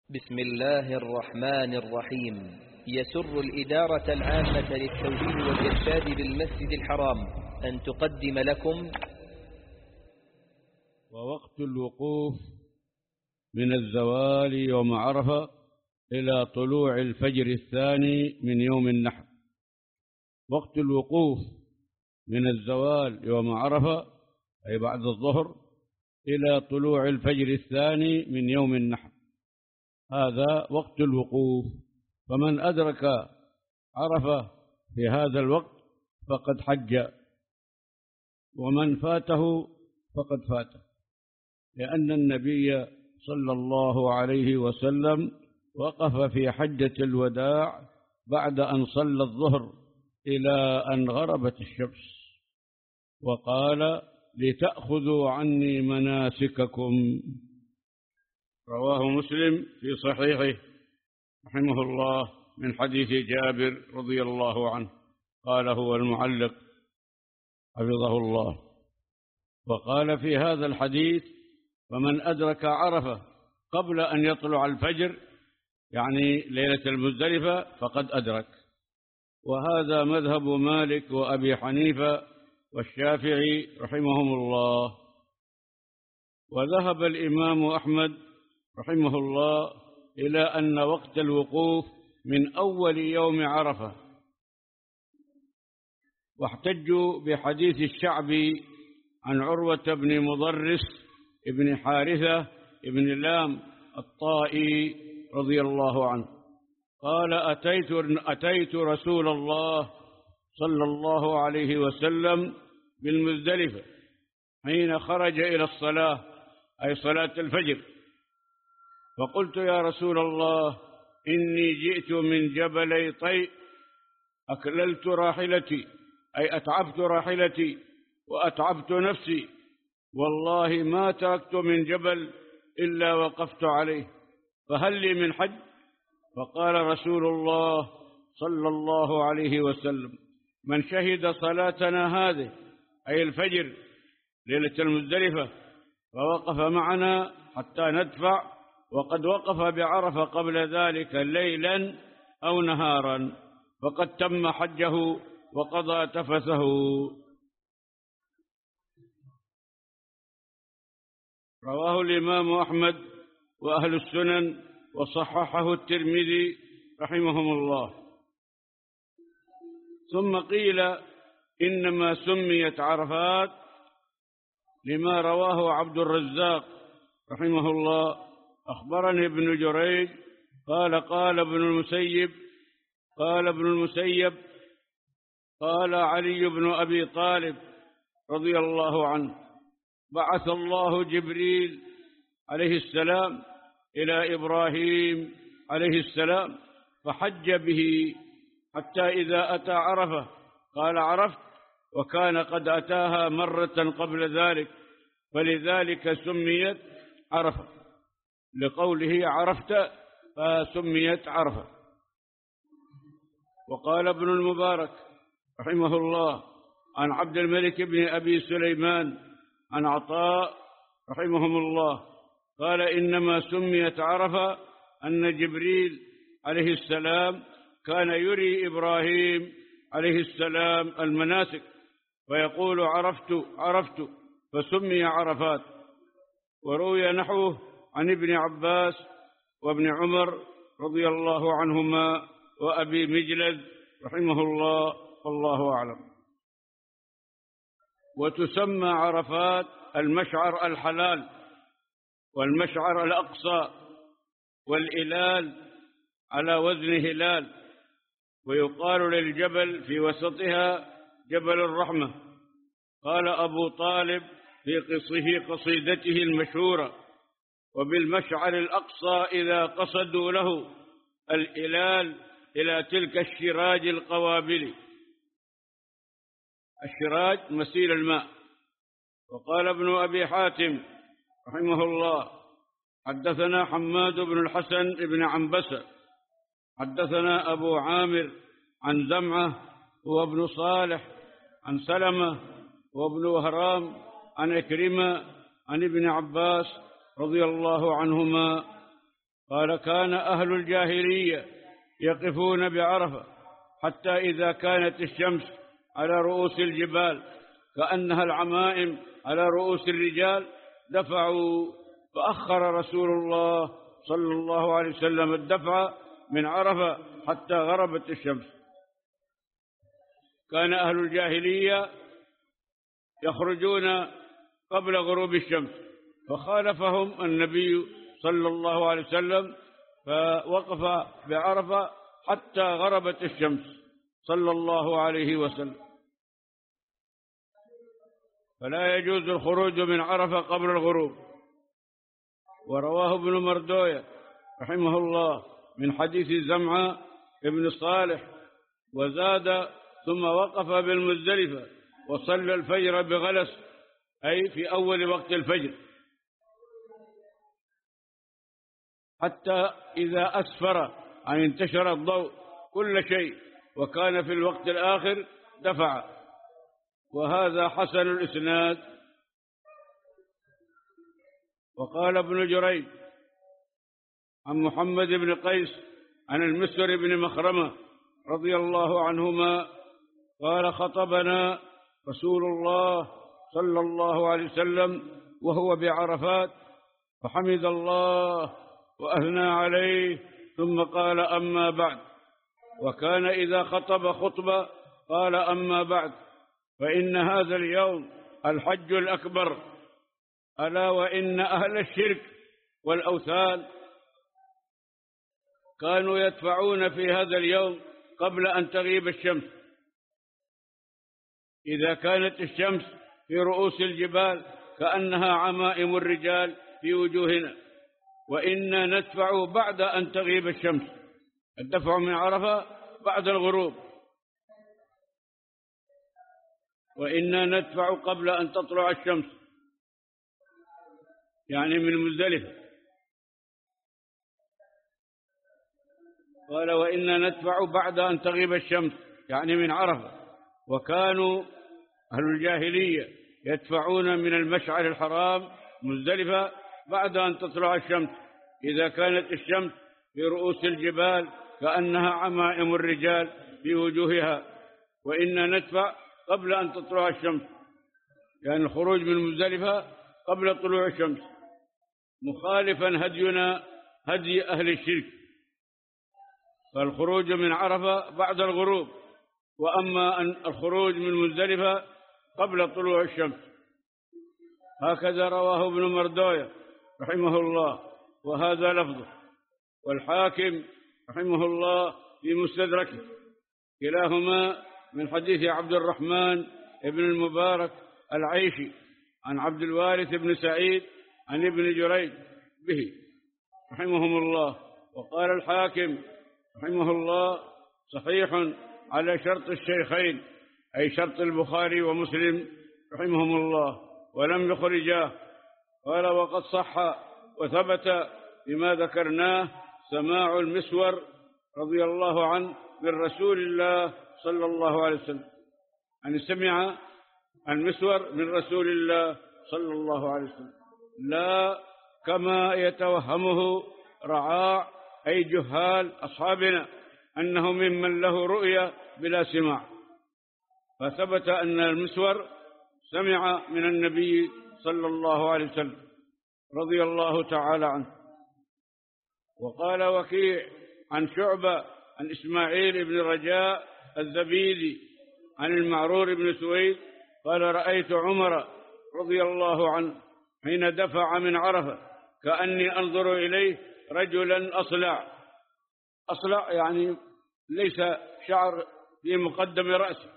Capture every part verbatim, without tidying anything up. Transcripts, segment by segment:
بسم الله الرحمن الرحيم. يسر الإدارة العامة للتوجيه والإرشاد بالمسجد الحرام أن تقدم لكم ووقت الوقوف من الزوال يوم عرفة إلى طلوع الفجر الثاني من يوم النحر. وقت الوقوف من الزوال يوم عرفة أي بعد الظهر إلى طلوع الفجر الثاني من يوم النحر، هذا وقت الوقوف. فمن أدرك عرفة في هذا الوقت فقد حج، ومن فاته فقد فاته، لأن النبي صلى الله عليه وسلم وقف في حجة الوداع بعد أن صلى الظهر إلى أن غربت الشمس وقال: لتأخذوا عني مناسككم. رواه مسلم في صحيحه رحمه الله من حديث جابر رضي الله عنه، قال هو المعلق حفظه الله. وقال في هذا الحديث: فمن أدرك عرفة قبل أن يطلع الفجر، يعني ليلة المزدلفة، فقد أدرك. وهذا مذهب مالك وأبي حنيفة والشافعي رحمهم الله. وذهب الإمام أحمد رحمه الله إلى أن وقت الوقوف من أول يوم عرفة، واحتجوا بحديث الشعبي عن عروة بن مضرس ابن حارثة ابن لام الطائي رضي الله عنه قال: أتيت, أتيت رسول الله صلى الله عليه وسلم بالمزدلفة حين خرج إلى الصلاة، أي صلاة الفجر، فقلت: يا رسول الله، إني جئت من جبلي طيء، أكللت راحلتي، أي أتعبت راحلتي وأتعبت نفسي، والله ما تركت من جبل إلا وقفت عليه، فهل لي من حج؟ فقال رسول الله صلى الله عليه وسلم: من شهد صلاتنا هذه، أي الفجر ليلة المزدلفة، فوقف معنا حتى ندفع، وقد وقف بعرفة قبل ذلك ليلا أو نهارا، فقد تم حجه وقضى تفثه. رواه الإمام أحمد وأهل السنن وصححه الترمذي رحمهم الله. ثم قيل إنما سميت عرفات لما رواه عبد الرزاق رحمه الله: أخبرني ابن جريج قال قال ابن المسيب قال ابن المسيب قال علي بن أبي طالب رضي الله عنه: بعث الله جبريل عليه السلام إلى إبراهيم عليه السلام فحج به حتى إذا أتى عرفة قال: عرفت، وكان قد أتاها مرة قبل ذلك، فلذلك سميت عرفة، لقوله عرفت فسميت عرفة. وقال ابن المبارك رحمه الله عن عبد الملك بن أبي سليمان عن عطاء رحمهم الله قال: إنما سميت عرفة أن جبريل عليه السلام كان يري إبراهيم عليه السلام المناسك ويقول: عرفت عرفت، فسمي عرفات. وروي نحوه عن ابن عباس وابن عمر رضي الله عنهما وأبي مجلد رحمه الله، والله أعلم. وتسمى عرفات المشعر الحلال والمشعر الأقصى والإلال على وزن هلال، ويقال للجبل في وسطها جبل الرحمة. قال أبو طالب في قصه قصيدته المشهورة: وبالمشعر الأقصى إذا قصدوا له الإلال إلى تلك الشراج القوابل. الشراج مسيل الماء. وقال ابن أبي حاتم رحمه الله: حدثنا حماد بن الحسن بن عنبسة حدثنا أبو عامر عن زمعة وابن صالح عن سلمة وابن وهرام عن إكرمة عن ابن عباس رضي الله عنهما قال كان أهل الجاهلية يقفون بعرفة حتى إذا كانت الشمس على رؤوس الجبال كأنها العمائم على رؤوس الرجال دفعوا، فأخر رسول الله صلى الله عليه وسلم الدفع من عرفة حتى غربت الشمس. كان أهل الجاهلية يخرجون قبل غروب الشمس، فخالفهم النبي صلى الله عليه وسلم فوقف بعرفة حتى غربت الشمس صلى الله عليه وسلم. فلا يجوز الخروج من عرفة قبل الغروب. ورواه ابن مردوية رحمه الله من حديث زمعة ابن صالح وزاد ثم وقف بالمزدلفة وصلى الفجر بغلس، أي في أول وقت الفجر، حتى إذا أسفر أن انتشر الضوء كل شيء وكان في الوقت الآخر دفع. وهذا حسن الإسناد. وقال ابن جريج عن محمد بن قيس عن المسور بن مخرمة رضي الله عنهما قال خطبنا رسول الله صلى الله عليه وسلم وهو بعرفات فحمد الله وأثنى عليه ثم قال أما بعد. وكان إذا خطب خطبة قال أما بعد فإن هذا اليوم الحج الأكبر، ألا وإن أهل الشرك والأوثان كانوا يدفعون في هذا اليوم قبل أن تغيب الشمس. إذا كانت الشمس في رؤوس الجبال كأنها عمائم الرجال في وجوهنا، وإنا ندفع بعد أن تغيب الشمس. الدفع من عرفة بعد الغروب، وإنا ندفع قبل أن تطلع الشمس، يعني من مزدلفة. قال وإنا ندفع بعد أن تغيب الشمس، يعني من عرفة. وكانوا أهل الجاهلية يدفعون من المشعر الحرام مزدلفة بعد أن تطلع الشمس، إذا كانت الشمس في رؤوس الجبال كأنها عمائم الرجال في وجوهها. وإنا ندفع قبل أن تطلع الشمس، يعني الخروج من مزدلفة قبل طلوع الشمس، مخالفا هدينا هدي أهل الشرك، فالخروج من عرفة بعد الغروب، وأما أن الخروج من مزدلفة قبل طلوع الشمس. هكذا رواه ابن مردوية رحمه الله، وهذا لفظه. والحاكم رحمه الله في مستدركه، كلاهما من حديث عبد الرحمن ابن المبارك العيشي عن عبد الوارث بن سعيد عن ابن جريج به رحمهم الله. وقال الحاكم رحمه الله صحيح على شرط الشيخين، أي شرط البخاري ومسلم رحمهم الله، ولم يخرجاه. قال وقد صح وثبت بما ذكرناه سماع المسور رضي الله عنه من رسول الله صلى الله عليه وسلم، يعني سمع المسور من رسول الله صلى الله عليه وسلم، لا كما يتوهمه رعاع أي جهال أصحابنا أنه ممن له رؤية بلا سماع. فثبت أن المسور سمع من النبي صلى الله عليه وسلم رضي الله تعالى عنه. وقال وكيع عن شعبة عن إسماعيل بن رجاء الزبيدي عن المعرور بن سويد قال رأيت عمر رضي الله عنه حين دفع من عرفة كأني أنظر إليه رجلا أصلع. أصلع يعني ليس شعر في مقدم رأسه،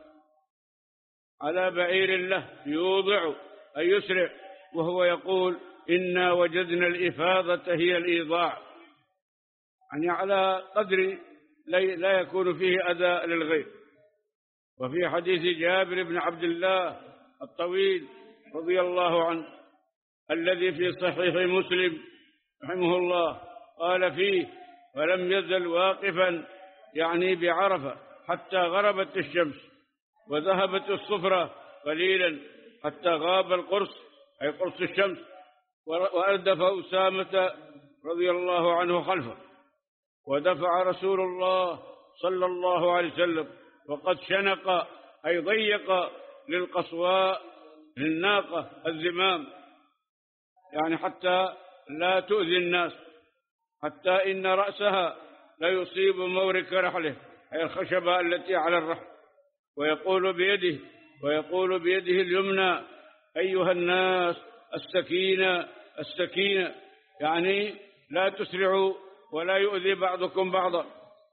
على بعير له يوضع أي يسرع، وهو يقول إنا وجدنا الإفاضة هي الإيضاع، يعني على قدر لا يكون فيه أذى للغير. وفي حديث جابر بن عبد الله الطويل رضي الله عنه الذي في صحيح مسلم رحمه الله قال فيه ولم يزل واقفا يعني بعرفة حتى غربت الشمس وذهبت الصفرة قليلا حتى غاب القرص أي قرص الشمس، وأردف أسامة رضي الله عنه خلفه، ودفع رسول الله صلى الله عليه وسلم وقد شنق أي ضيق للقصواء للناقة الزمام، يعني حتى لا تؤذي الناس، حتى إن رأسها لا يصيب مورك رحله أي الخشبة التي على الرحل، ويقول بيده ويقول بيده اليمنى أيها الناس السكينة السكينة، يعني لا تسرعوا ولا يؤذي بعضكم بعضا.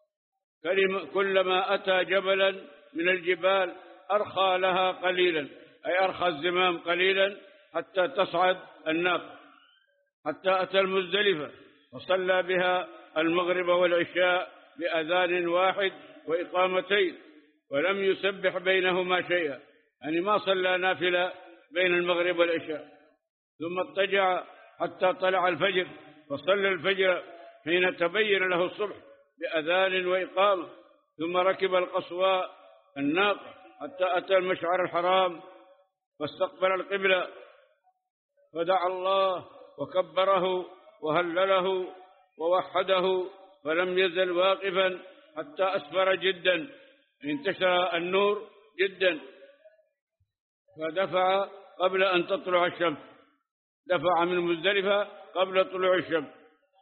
كلما أتى جبلا من الجبال أرخى لها قليلا أي أرخى الزمام قليلا حتى تصعد الناقة، حتى أتى المزدلفة وصلى بها المغرب والعشاء بأذان واحد وإقامتين، ولم يسبح بينهما شيئا، يعني ما صلى نافلة بين المغرب والعشاء. ثم اضطجع حتى طلع الفجر فصلى الفجر حين تبين له الصبح بأذان وإقامة، ثم ركب القصواء الناقة حتى أتى المشعر الحرام واستقبل القبلة، فدعا الله وكبره وهلله ووحده، فلم يزل واقفا حتى أسفر جدا، انتشر النور جدا، فدفع قبل أن تطلع الشمس، دفع من مزدلفة قبل طلوع الشمس.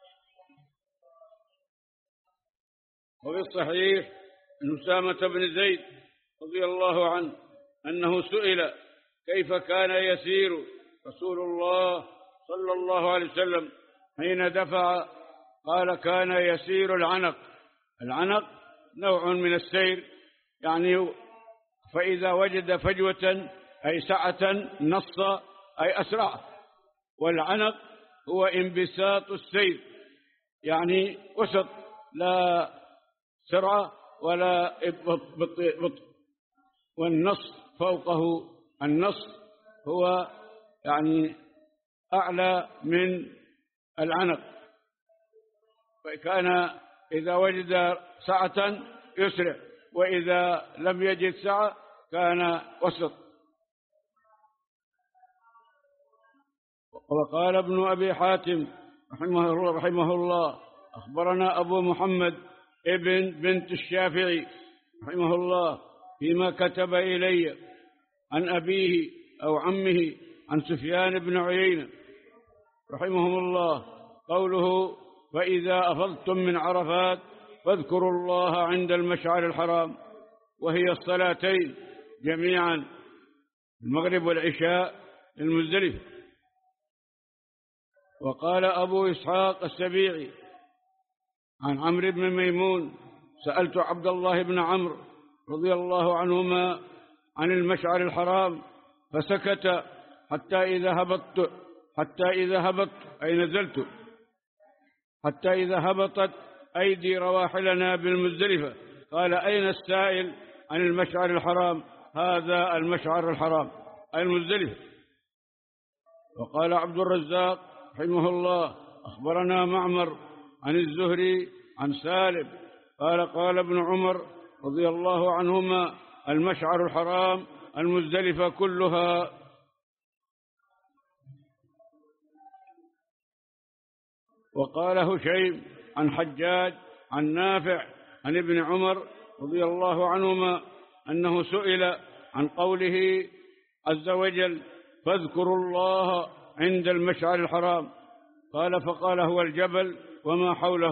وفي الصحيح عن أسامة بن زيد رضي الله عنه أنه سئل كيف كان يسير رسول الله صلى الله عليه وسلم حين دفع، قال كان يسير العنق. العنق نوع من السير، يعني فإذا وجد فجوة أي سعة نص أي أسرع، والعنق هو انبساط السير، يعني وسط، لا سرعة ولا بطء، والنص فوقه، النص هو يعني أعلى من العنق، فكان إذا وجد سعة يسرع، وإذا لم يجد سعة كان وسط. وقال ابن أبي حاتم رحمه الله, رحمه الله أخبرنا أبو محمد ابن بنت الشافعي رحمه الله فيما كتب إلي عن أبيه أو عمه عن سفيان بن عيينة رحمهم الله قوله فإذا أفضتم من عرفات فاذكروا الله عند المشعر الحرام، وهي الصلاتين جميعا المغرب والعشاء المزدلفة. وقال أبو إسحاق السبيعي عن عمرو بن ميمون سألت عبد الله بن عمرو رضي الله عنهما عن المشعر الحرام فسكت حتى إذا هبطت حتى إذا هبطت أي نزلت حتى إذا هبطت أيدي رواحلنا بالمزدلفة، قال أين السائل عن المشعر الحرام؟ هذا المشعر الحرام أي المزدلفة. وقال عبد الرزاق رحمه الله أخبرنا معمر عن الزهري عن سالم قال قال ابن عمر رضي الله عنهما المشعر الحرام المزدلفة كلها. وقال هشيم عن حجاج عن نافع عن ابن عمر رضي الله عنهما أنه سئل عن قوله عز وجل فاذكروا الله عند المشعر الحرام، قال فقال هو الجبل وما حوله،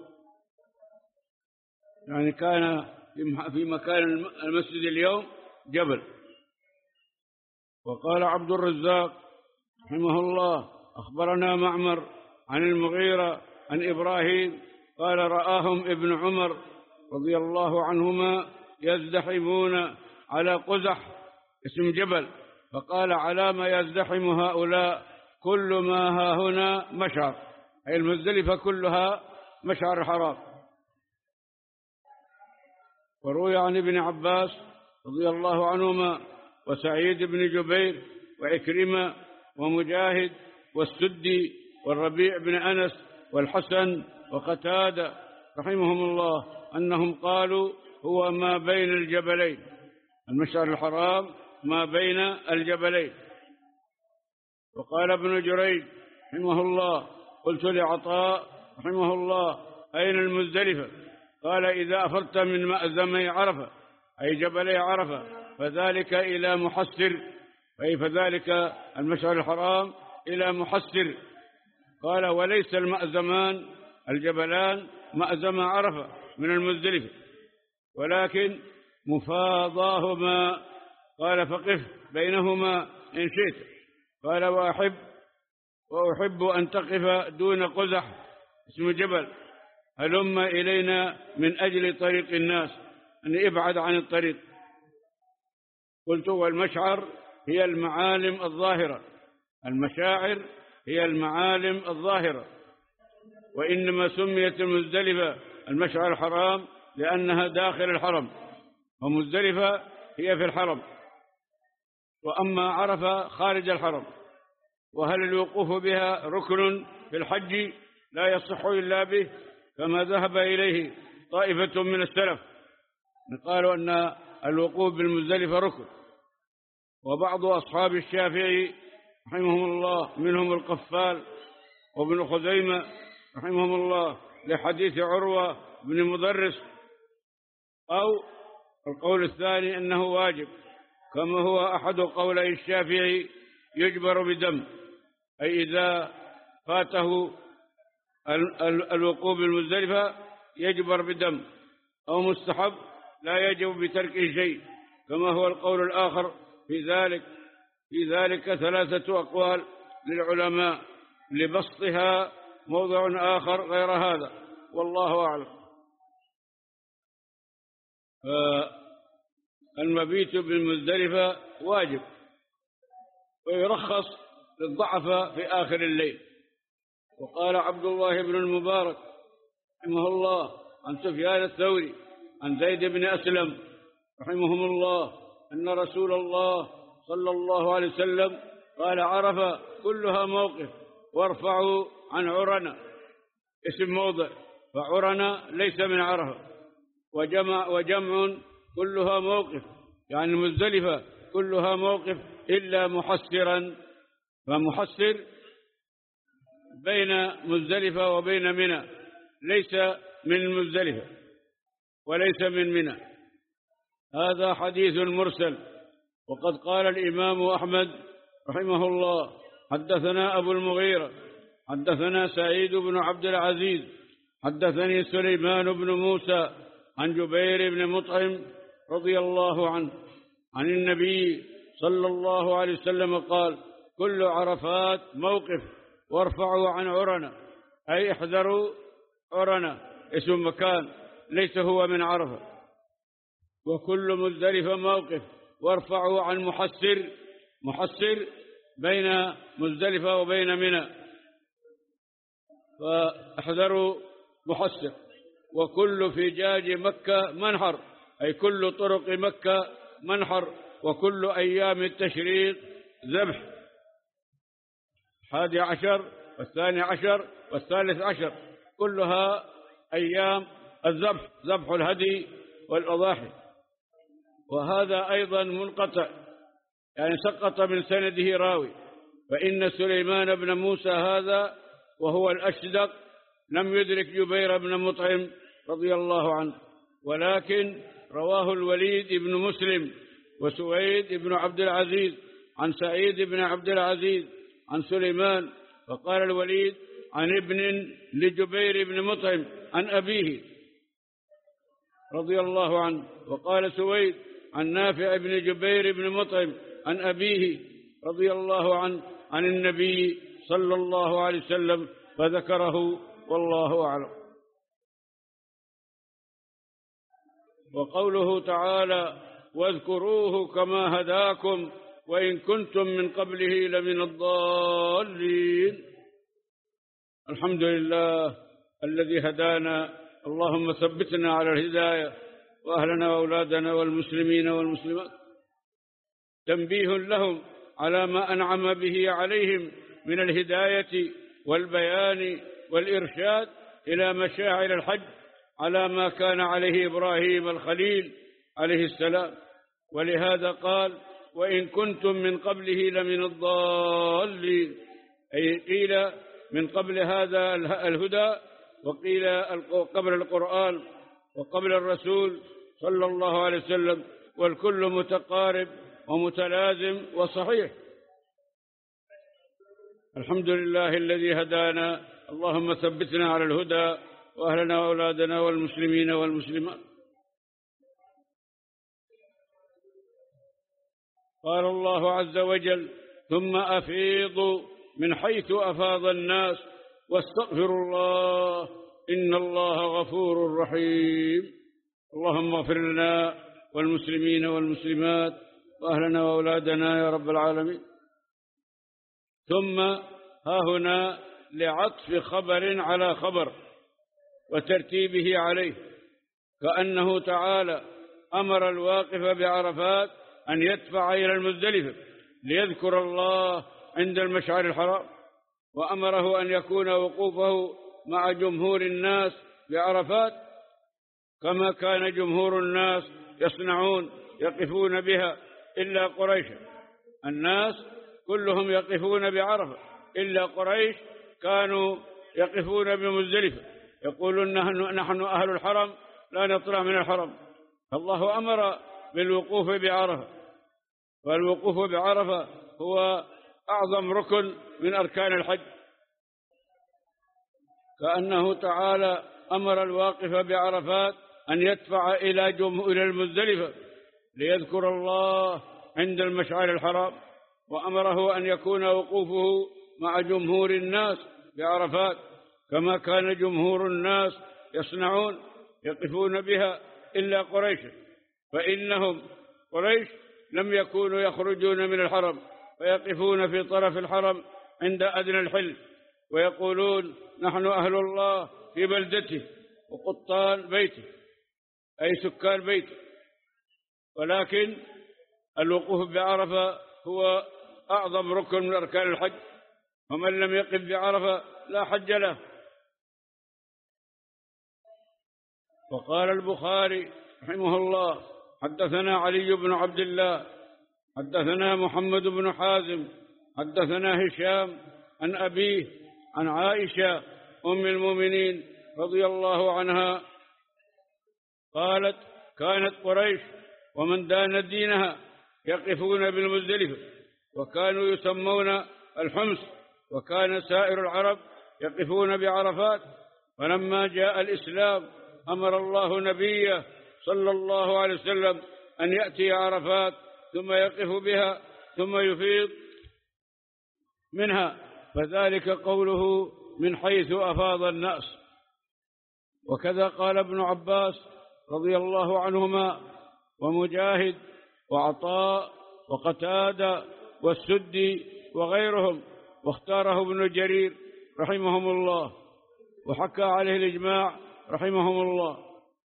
يعني كان في مكان المسجد اليوم جبل. وقال عبد الرزاق رحمه الله أخبرنا معمر عن المغيرة عن إبراهيم قال رآهم ابن عمر رضي الله عنهما يزدحمون على قزح اسم جبل، فقال على ما يزدحم هؤلاء كل ما ها هنا مشعر، أي المزدلفة كلها مشعر حرام. وروي عن ابن عباس رضي الله عنهما وسعيد بن جبير وعكرمة ومجاهد والسدي والربيع بن أنس والحسن وقتادة رحمهم الله أنهم قالوا هو ما بين الجبلين، المشعر الحرام ما بين الجبلين. وقال ابن جريج رحمه الله قلت لعطاء رحمه الله: أين المزدلفة؟ قال: إذا أفضت من مأزمي عرفة أي جبلي عرفة فذلك إلى محسر، أي فذلك المشعر الحرام إلى محسر. قال: وليس المأزمان الجبلان مأزم عرفة من المزدلفة، ولكن مفاضاهما. قال: فقف بينهما إن شئت. قال: وأحب وأحب أن تقف دون قزح اسم جبل، هلم إلينا من أجل طريق الناس، أن ابعد عن الطريق. قلت: والمشعر هي المعالم الظاهرة، المشاعر هي المعالم الظاهرة، وإنما سميت المزدلفة المشعر الحرام لأنها داخل الحرم، ومزدلفة هي في الحرم، وأما عرفة خارج الحرم. وهل الوقوف بها ركن في الحج؟ لا يصح إلا به، كما ذهب إليه طائفة من السلف، قالوا أن الوقوف بالمزدلفة ركن. وبعض أصحاب الشافعي رحمهم الله منهم القفال وابن خزيمة رحمهم الله لحديث عروة بن مضرس، أو القول الثاني أنه واجب، كما هو أحد قولي الشافعي يجبر بدم، أي إذا فاته الوقوف بالمزدلفة يجبر بدم، أو مستحب لا يجب بتركه شيء، كما هو القول الآخر في ذلك. في ذلك ثلاثة أقوال للعلماء، لبسطها موضع آخر غير هذا، والله أعلم. المبيت بالمزدلفة واجب، ويرخص للضعف في آخر الليل. وقال عبد الله بن المبارك رحمه الله عن سفيان الثوري عن زيد بن أسلم رحمهم الله أن رسول الله صلى الله عليه وسلم قال: عرفة كلها موقف، وارفعوا عن عرنة، اسم موضع، فعرنة ليس من عرفة. وجمع, وجمع كلها موقف، يعني مزدلفة كلها موقف إلا محسرا، فمحسر بين مزدلفة وبين منى، ليس من مزدلفة وليس من منى. هذا حديث مرسل. وقد قال الإمام أحمد رحمه الله: حدثنا أبو المغيرة حدثنا سعيد بن عبد العزيز حدثني سليمان بن موسى عن جبير بن مطعم رضي الله عنه عن النبي صلى الله عليه وسلم قال: كل عرفات موقف، وارفعوا عن عرنة، أي احذروا عرنة، اسم مكان ليس هو من عرفة. وكل مزدلفة موقف، وارفعوا عن محسر، محسر بين مزدلفة وبين منى، فاحذروا محسر. وكل فجاج مكة منحر، أي كل طرق مكة منحر، وكل أيام التشريق ذبح. الحادي عشر والثاني عشر والثالث عشر كلها أيام الذبح، ذبح الهدي والأضاحي. وهذا أيضا منقطع، يعني سقط من سنده راوي، فإن سليمان بن موسى هذا وهو الأشدق لم يدرك جبير بن مطعم رضي الله عنه، ولكن رواه الوليد بن مسلم وسويد بن عبد العزيز عن سعيد بن عبد العزيز عن سليمان، وقال الوليد عن ابن لجبير بن مطعم عن أبيه رضي الله عنه، وقال سويد عن نافع بن جبير بن مطعم عن أبيه رضي الله عنه عن النبي صلى الله عليه وسلم، فذكره والله أعلم. وقوله تعالى: واذكروه كما هداكم وإن كنتم من قبله لمن الضالين. الحمد لله الذي هدانا، اللهم ثبتنا على الهداية، وأهلنا وأولادنا والمسلمين والمسلمات. تنبيه لهم على ما أنعم به عليهم من الهداية والبيان والإرشاد إلى مشاعر الحج، على ما كان عليه إبراهيم الخليل عليه السلام. ولهذا قال: وإن كنتم من قبله لمن الضالين، أي قيل من قبل هذا الهدى، وقيل قبل القرآن وقبل الرسول صلى الله عليه وسلم، والكل متقارب ومتلازم وصحيح. الحمد لله الذي هدانا، اللهم ثبتنا على الهدى وأهلنا وأولادنا والمسلمين والمسلمات. قال الله عز وجل: ثم أفيضوا من حيث أفاض الناس واستغفروا الله إن الله غفور رحيم. اللهم اغفر لنا والمسلمين والمسلمات وأهلنا وأولادنا يا رب العالمين. ثم ها هنا لعطف خبر على خبر وترتيبه عليه، كأنه تعالى أمر الواقف بعرفات أن يدفع إلى المزدلفة ليذكر الله عند المشعر الحرام، وأمره أن يكون وقوفه مع جمهور الناس بعرفات كما كان جمهور الناس يصنعون يقفون بها إلا قريشا. الناس كلهم يقفون بعرفة إلا قريش كانوا يقفون بمزدلفة، يقولون نحن أهل الحرم لا نطلع من الحرم. الله أمر بالوقوف بعرفة، والوقوف بعرفة هو أعظم ركن من أركان الحج، كأنه تعالى أمر الواقف بعرفات أن يدفع إلى جمهور المزدلفة ليذكر الله عند المشعر الحرام، وأمره أن يكون وقوفه مع جمهور الناس بعرفات كما كان جمهور الناس يصنعون يقفون بها إلا قريش، فإنهم قريش لم يكونوا يخرجون من الحرم ويقفون في طرف الحرم عند أدنى الحل ويقولون نحن أهل الله في بلدته وقطان بيته أي سكان بيته، ولكن الوقوف بعرفة هو أعظم ركن من أركان الحج، ومن لم يقف بعرفة لا حج له. وقال البخاري رحمه الله: حدثنا علي بن عبد الله حدثنا محمد بن حازم حدثنا هشام عن أبيه عن عائشة أم المؤمنين رضي الله عنها قالت: كانت قريش ومن دان دينها يقفون بالمزدلفة وكانوا يسمون الحمص، وكان سائر العرب يقفون بعرفات، ولما جاء الإسلام أمر الله نبيه صلى الله عليه وسلم أن يأتي عرفات ثم يقف بها ثم يفيض منها، فذلك قوله من حيث أفاض الناس. وكذا قال ابن عباس رضي الله عنهما ومجاهد وعطاء وقتادة والسدي وغيرهم، واختاره ابن جرير رحمهم الله، وحكى عليه الإجماع رحمهم الله.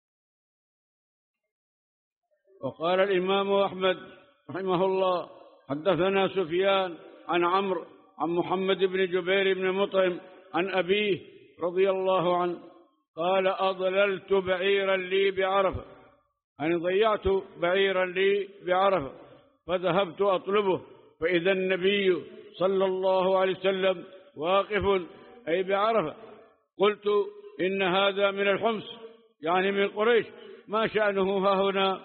وقال الإمام أحمد رحمه الله: حدثنا سفيان عن عمرو عن محمد بن جبير بن مطعم عن أبيه رضي الله عنه قال: أضللت بعيرا لي بعرفة، أنا ضيعت بعيرا لي بعرفة، فذهبت أطلبه فإذا النبي صلى الله عليه وسلم واقف أي بعرفة، قلت إن هذا من الحمص يعني من قريش، ما شأنه ها هنا؟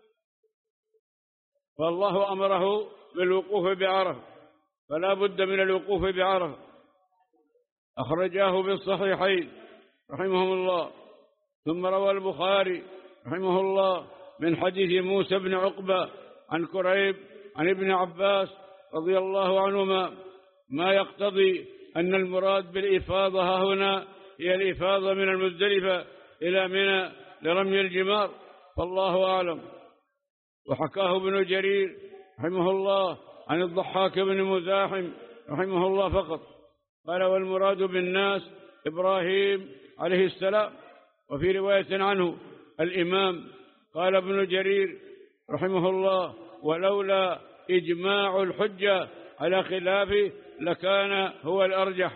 فالله أمره بالوقوف بعرفة، فلا بد من الوقوف بعرفة. أخرجاه بالصحيحين رحمهم الله. ثم روى البخاري رحمه الله من حديث موسى بن عقبة عن كريب عن ابن عباس رضي الله عنهما ما يقتضي أن المراد بالإفاضة ها هنا هي الإفاضة من المزدلفة إلى منى لرمي الجمار، فالله أعلم. وحكاه ابن جرير رحمه الله عن الضحاك بن مزاحم رحمه الله فقط، قال: والمراد بالناس إبراهيم عليه السلام. وفي رواية عنه الإمام قال ابن جرير رحمه الله: ولولا إجماع الحجة على خلافه لكان هو الأرجح.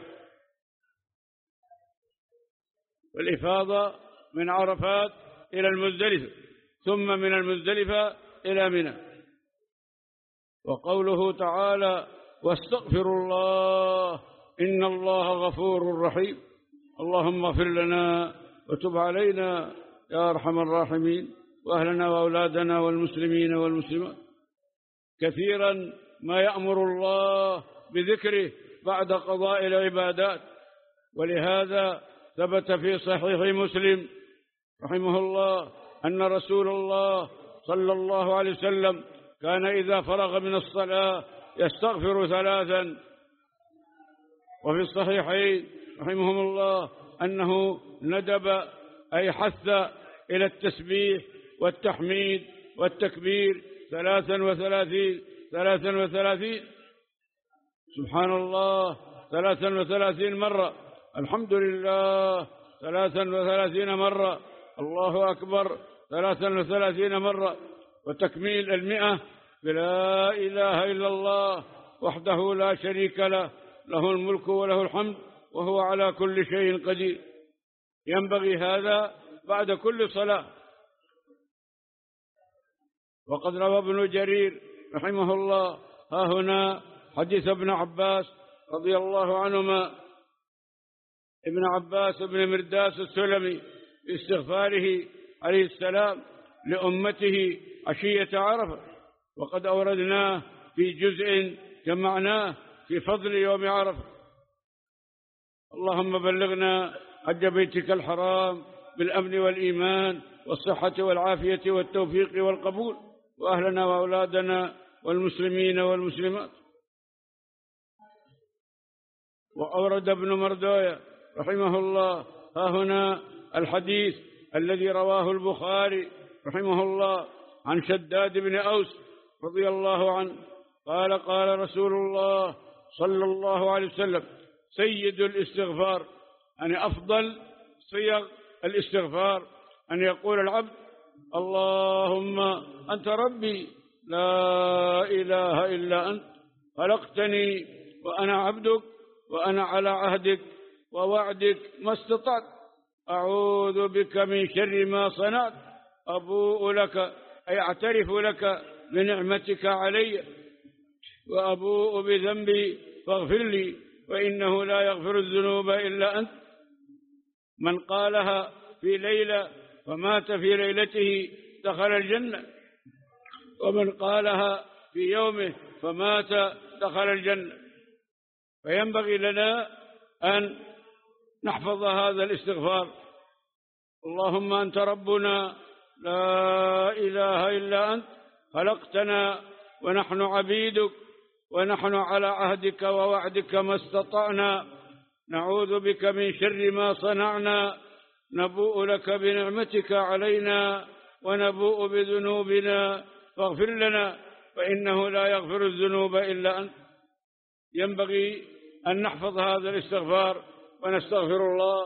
والإفاضة من عرفات إلى المزدلفة، ثم من المزدلفة إلى منى. وقوله تعالى: واستغفروا الله إن الله غفور رحيم. اللهم اغفر لنا وتب علينا يا أرحم الراحمين، وأهلنا وأولادنا والمسلمين والمسلمات. كثيرا ما يأمر الله بذكره بعد قضاء العبادات، ولهذا ثبت في صحيح مسلم رحمه الله أن رسول الله صلى الله عليه وسلم كان إذا فرغ من الصلاة يستغفر ثلاثا. وفي الصحيحين رحمهم الله أنه ندب أي حث إلى التسبيح والتحميد والتكبير ثلاثا وثلاثين ثلاثا وثلاثين سبحان الله ثلاثا وثلاثين مرة، الحمد لله ثلاثا وثلاثين مرة، الله أكبر ثلاثا وثلاثين مرة، وتكميل المئة بلا إله إلا الله وحده لا شريك له، له الملك وله الحمد وهو على كل شيء قدير. ينبغي هذا بعد كل صلاة. وقد روى ابن جرير رحمه الله ها هنا حديث ابن عباس رضي الله عنهما، ابن عباس بن مرداس السلمي باستغفاره عليه السلام لأمته عشية عرفة، وقد أوردناه في جزء جمعناه في فضل يوم عرفة. اللهم بلغنا حج بيتك الحرام بالأمن والإيمان والصحة والعافية والتوفيق والقبول، وأهلنا وأولادنا والمسلمين والمسلمات. وأورد ابن مردوية رحمه الله ها هنا الحديث الذي رواه البخاري رحمه الله عن شداد بن أوس رضي الله عنه قال قال رسول الله صلى الله عليه وسلم: سيد الاستغفار، يعني أفضل صيغ الاستغفار أن يقول العبد: اللهم أنت ربي لا إله إلا أنت، خلقتني وأنا عبدك، وأنا على عهدك ووعدك ما استطعت، أعوذ بك من شر ما صنعت، أبوء لك أي أعترف لك بنعمتك علي، وأبوء بذنبي فاغفر لي، وإنه لا يغفر الذنوب إلا أنت. من قالها في ليلة فمات في ليلته دخل الجنة، ومن قالها في يومه فمات دخل الجنة. فينبغي لنا أن نحفظ هذا الاستغفار: اللهم أنت ربنا لا إله إلا أنت، خلقتنا ونحن عبيدك، ونحن على عهدك ووعدك ما استطعنا، نعوذ بك من شر ما صنعنا، نبوء لك بنعمتك علينا ونبوء بذنوبنا فاغفر لنا، فإنه لا يغفر الذنوب إلا أنت. ينبغي أن نحفظ هذا الاستغفار ونستغفر الله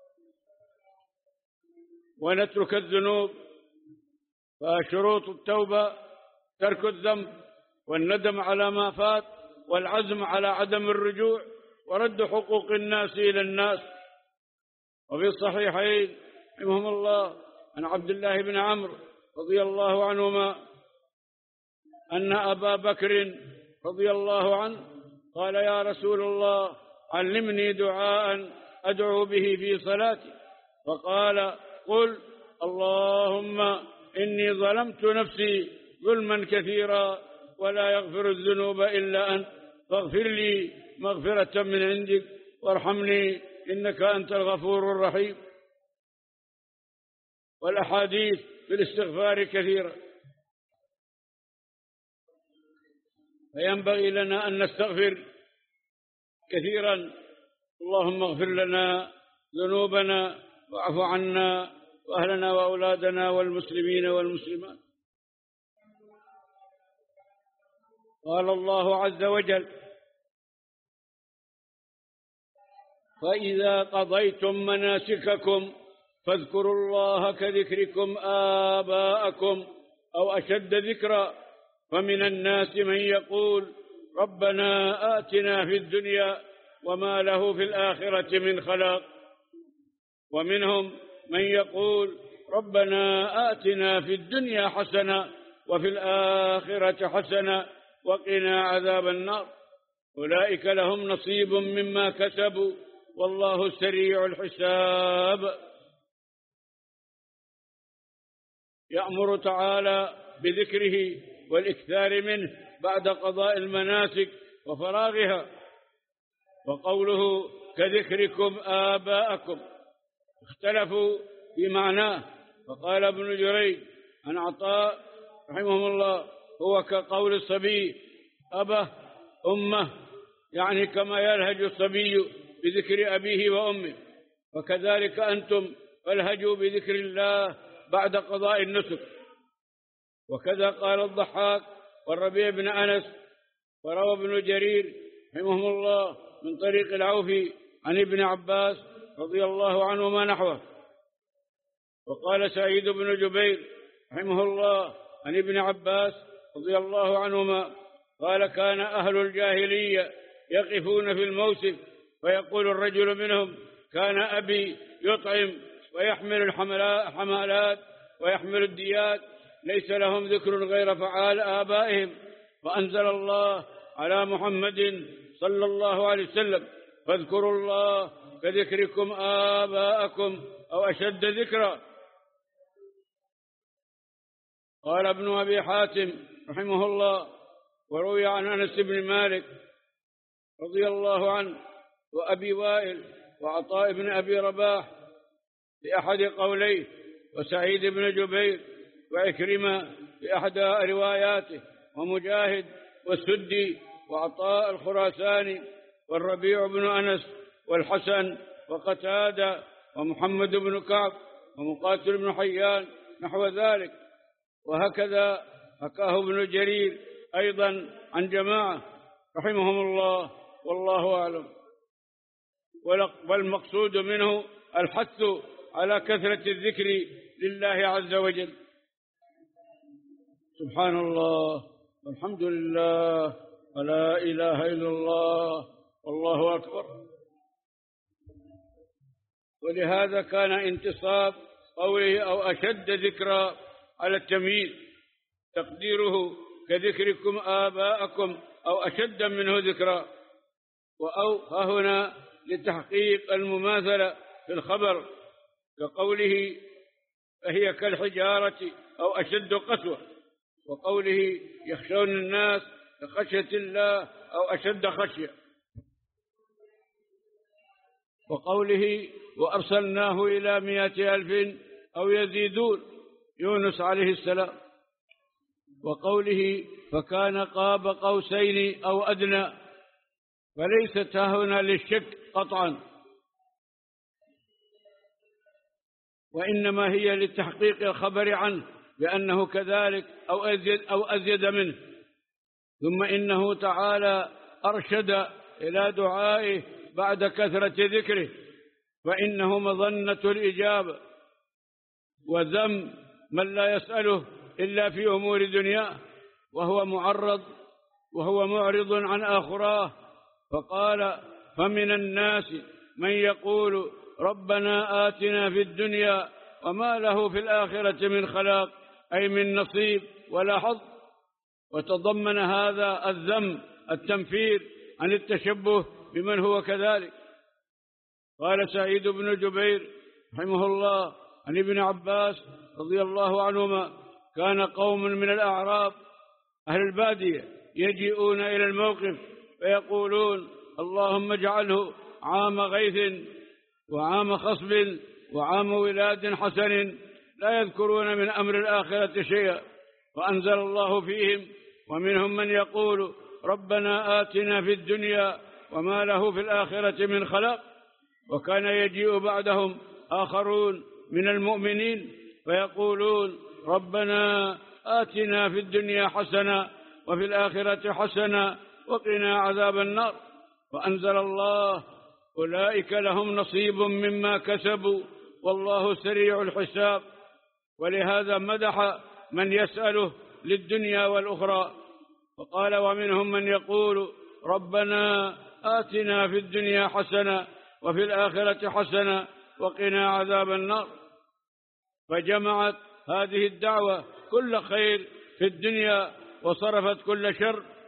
ونترك الذنوب. فشروط التوبة ترك الذنب والندم على ما فات والعزم على عدم الرجوع ورد حقوق الناس إلى الناس. وفي الصحيحين رحمهم الله عن عبد الله بن عمرو رضي الله عنهما أن أبا بكر رضي الله عنه قال: يا رسول الله علمني دعاء أدعو به في صلاتي. فقال: قل اللهم إني ظلمت نفسي ظلما كثيرا ولا يغفر الذنوب إلا أنت، فاغفر لي مغفرة من عندك وارحمني إنك أنت الغفور الرحيم. والأحاديث في الاستغفار كثيرة، فينبغي لنا أن نستغفر كثيرا: اللهم اغفر لنا ذنوبنا واعف عنا وأهلنا وأولادنا والمسلمين والمسلمات. قال الله عز وجل: فإذا قضيتم مناسككم فاذكروا الله كذكركم آباءكم أو أشد ذكرا، فمن الناس من يقول ربنا آتنا في الدنيا وما له في الآخرة من خلاق، ومنهم من يقول ربنا آتنا في الدنيا حسنة وفي الآخرة حسنة وقنا عذاب النار. أولئك لهم نصيب مما كسبوا والله سريع الحساب. يأمر تعالى بذكره والإكثار منه بعد قضاء المناسك وفراغها، وقوله كذكركم آباءكم اختلفوا في معناه، فقال ابن جريج عن عطاء رحمه الله هو كقول الصبي أبه أمه، يعني كما يلهج الصبي بذكر أبيه وأمه، وكذلك أنتم فالهجوا بذكر الله بعد قضاء النسك. وكذا قال الضحاك والربيع بن أنس، وروى ابن جرير رحمه الله من طريق العوفي عن ابن عباس رضي الله عنهما نحوه. وقال سعيد بن جبير رحمه الله عن ابن عباس رضي الله عنهما قال كان أهل الجاهلية يقفون في الموسم فيقول الرجل منهم كان أبي يطعم ويحمل الحمالات ويحمل الديات، ليس لهم ذكر غير فعال آبائهم، فأنزل الله على محمد صلى الله عليه وسلم فاذكروا الله كذكركم آباءكم أو أشد ذكرا. قال ابن أبي حاتم رحمه الله وروي عن أنس بن مالك رضي الله عنه وأبي وائل وعطاء بن أبي رباح بأحد قوليه، وسعيد بن جبير وعكرمة بأحد رواياته، ومجاهد والسدي وعطاء الخراساني والربيع بن أنس والحسن وقتادة ومحمد بن كعب ومقاتل بن حيان نحو ذلك. وهكذا حكاه ابن جرير أيضا عن جماعة رحمهم الله والله أعلم. والمقصود منه الحث على كثرة الذكر لله عز وجل. سبحان الله والحمد لله ولا إله إلا الله والله أكبر. ولهذا كان انتصاب قوله أو أشد ذكرا على التمييز، تقديره كذكركم آباءكم أو أشد منه ذكرا، وأو هنا لتحقيق المماثلة في الخبر كقوله فهي كالحجارة أو أشد قسوة، وقوله يخشون الناس كخشية الله أو أشد خشية، وقوله وأرسلناه إلى مئة ألف أو يزيدون يونس عليه السلام، وقوله فكان قاب قوسين أو أدنى، فليست هنا للشك قطعا، وإنما هي للتحقيق الخبر عنه بأنه كذلك أو أزيد, أو أزيد منه. ثم إنه تعالى أرشد إلى دعائه بعد كثرة ذكره، فإنه مظنة الإجابة، وذم من لا يسأله إلا في أمور دنياه وهو معرض وهو معرض عن آخراه. فقال فمن الناس من يقول ربنا آتنا في الدنيا وما له في الآخرة من خلاق، أي من نصيب ولا حظ. وتضمن هذا الذم التنفير عن التشبه بمن هو كذلك. قال سعيد بن جبير رحمه الله عن ابن عباس رضي الله عنهما كان قوم من الأعراب أهل البادية يجيئون إلى الموقف فيقولون اللهم اجعله عام غيث وعام خصب وعام ولاد حسن، لا يذكرون من أمر الآخرة شيئا. وأنزل الله فيهم ومنهم من يقول ربنا آتنا في الدنيا وما له في الآخرة من خلاق. وكان يجيء بعدهم آخرون من المؤمنين فيقولون ربنا آتنا في الدنيا حسنة وفي الآخرة حسنة وقنا عذاب النار. وأنزل الله أولئك لهم نصيب مما كسبوا والله سريع الحساب. ولهذا مدح من يسأله للدنيا والأخرى، وقال ومنهم من يقول ربنا آتنا في الدنيا حسنة وفي الآخرة حسنة وقنا عذاب النار. فجمعت هذه الدعوة كل خير في الدنيا وصرفت كل شر.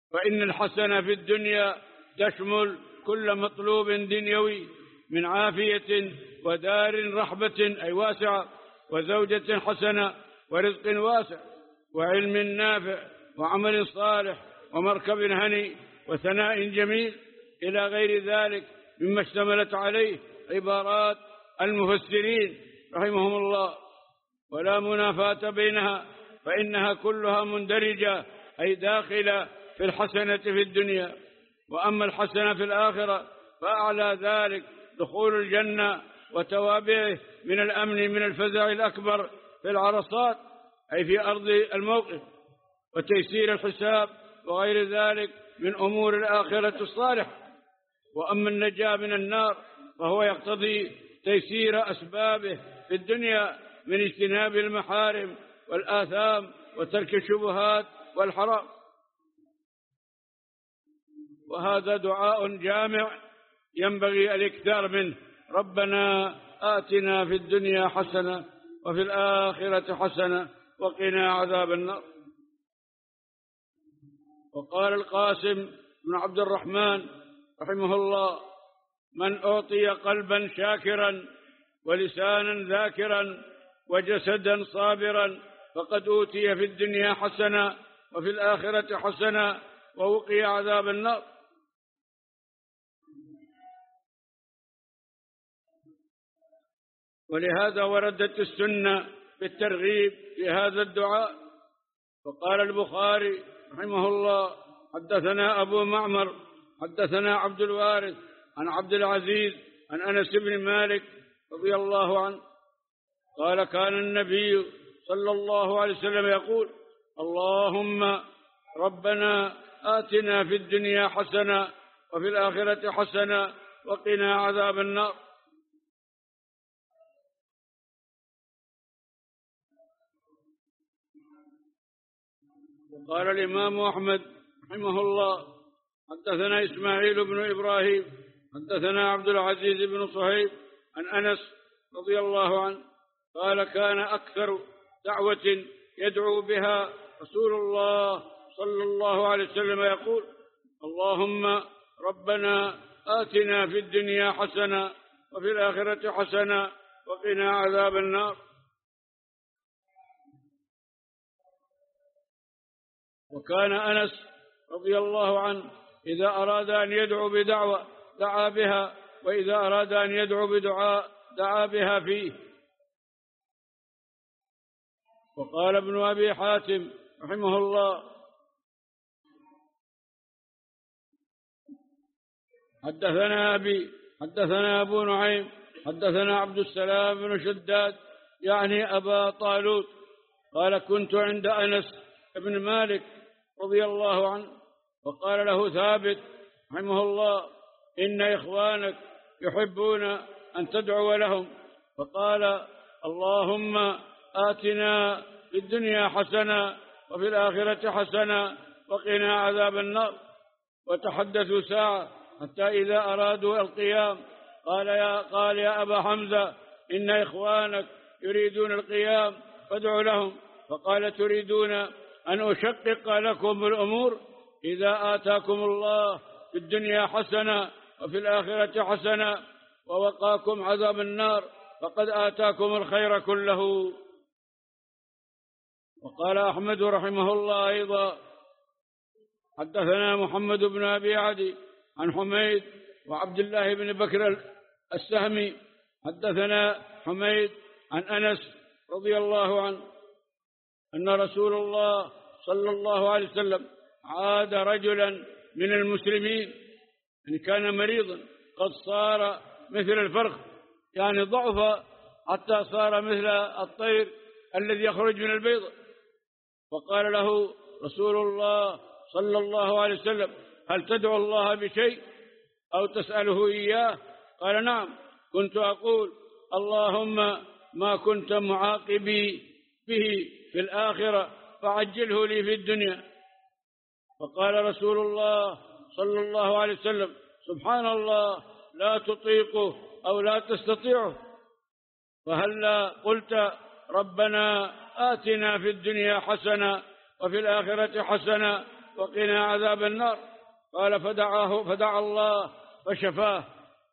فإن الحسنة في الدنيا تشمل كل مطلوب دنيوي من عافية ودار رحبة أي واسعة، وزوجة حسنة، ورزق واسع، وعلم نافع، وعمل صالح، ومركب هني، وثناء جميل، إلى غير ذلك مما اشتملت عليه عبارات المفسرين رحمهم الله، ولا منافاة بينها، فإنها كلها مندرجة أي داخلة في الحسنة في الدنيا. وأما الحسنة في الآخرة فأعلى ذلك دخول الجنة وتوابعه من الأمن من الفزع الأكبر في العرصات أي في أرض الموقف، وتيسير الحساب وغير ذلك من أمور الآخرة الصالحة. وأما النجاة من النار فهو يقتضي تيسير أسبابه في الدنيا من اجتناب المحارم والآثام وترك الشبهات والحرام. وهذا دعاء جامع ينبغي الاكثار منه: ربنا آتنا في الدنيا حسنة وفي الآخرة حسنة وقنا عذاب النار. وقال القاسم بن عبد الرحمن رحمه الله: من أعطي قلبا شاكرا ولسانا ذاكرا وجسدا صابرا فقد أوتي في الدنيا حسنة وفي الآخرة حسنة ووقي عذاب النار. ولهذا وردت السنة بالترغيب في هذا الدعاء. وقال البخاري رحمه الله: حدثنا أبو معمر حدثنا عبد الوارث عن عبد العزيز عن أنس بن مالك رضي الله عنه قال: كان النبي صلى الله عليه وسلم يقول: اللهم ربنا آتنا في الدنيا حسنة وفي الآخرة حسنة وقنا عذاب النار. وقال الإمام أحمد رحمه الله: حدثنا إسماعيل بن إبراهيم حدثنا عبد العزيز بن صهيب عن أنس رضي الله عنه قال: كان أكثر دعوة يدعو بها رسول الله صلى الله عليه وسلم يقول: اللهم ربنا آتنا في الدنيا حسنة وفي الآخرة حسنة وقنا عذاب النار. وكان أنس رضي الله عنه إذا أراد أن يدعو بدعوة دعا بها، وإذا أراد أن يدعو بدعاء دعا بها فيه. وقال ابن أبي حاتم رحمه الله: حدثنا أبي حدثنا أبو نعيم حدثنا عبد السلام بن شداد يعني أبا طالوت قال: كنت عند أنس بن مالك رضي الله عنه وقال له ثابت رحمه الله: إن إخوانك يحبون أن تدعو لهم، فقال: اللهم آتنا في الدنيا حسنة وفي الآخرة حسنة وقنا عذاب النار. وتحدثوا ساعة حتى إذا أرادوا القيام قال يا, قال يا أبا حمزة إن إخوانك يريدون القيام فادعوا لهم. فقال: تريدون أن أشقق لكم الأمور؟ إذا آتاكم الله في الدنيا حسنة وفي الآخرة حسنة ووقاكم عذاب النار فقد آتاكم الخير كله. وقال أحمد رحمه الله أيضا: حدثنا محمد بن أبي عدي عن حميد وعبد الله بن بكر السهمي حدثنا حميد عن أنس رضي الله عنه أن رسول الله صلى الله عليه وسلم عاد رجلا من المسلمين، يعني كان مريضا قد صار مثل الفرخ، يعني ضعف حتى صار مثل الطير الذي يخرج من البيض. وقال له رسول الله صلى الله عليه وسلم: هل تدعو الله بشيء أو تسأله إياه؟ قال: نعم، كنت أقول: اللهم ما كنت معاقبي به في الآخرة فعجله لي في الدنيا. فقال رسول الله صلى الله عليه وسلم: سبحان الله، لا تطيقه أو لا تستطيعه، فهلا قلت ربنا آتنا في الدنيا حسنة وفي الآخرة حسنة وقنا عذاب النار. قال فدعاه فدعا الله فشفاه.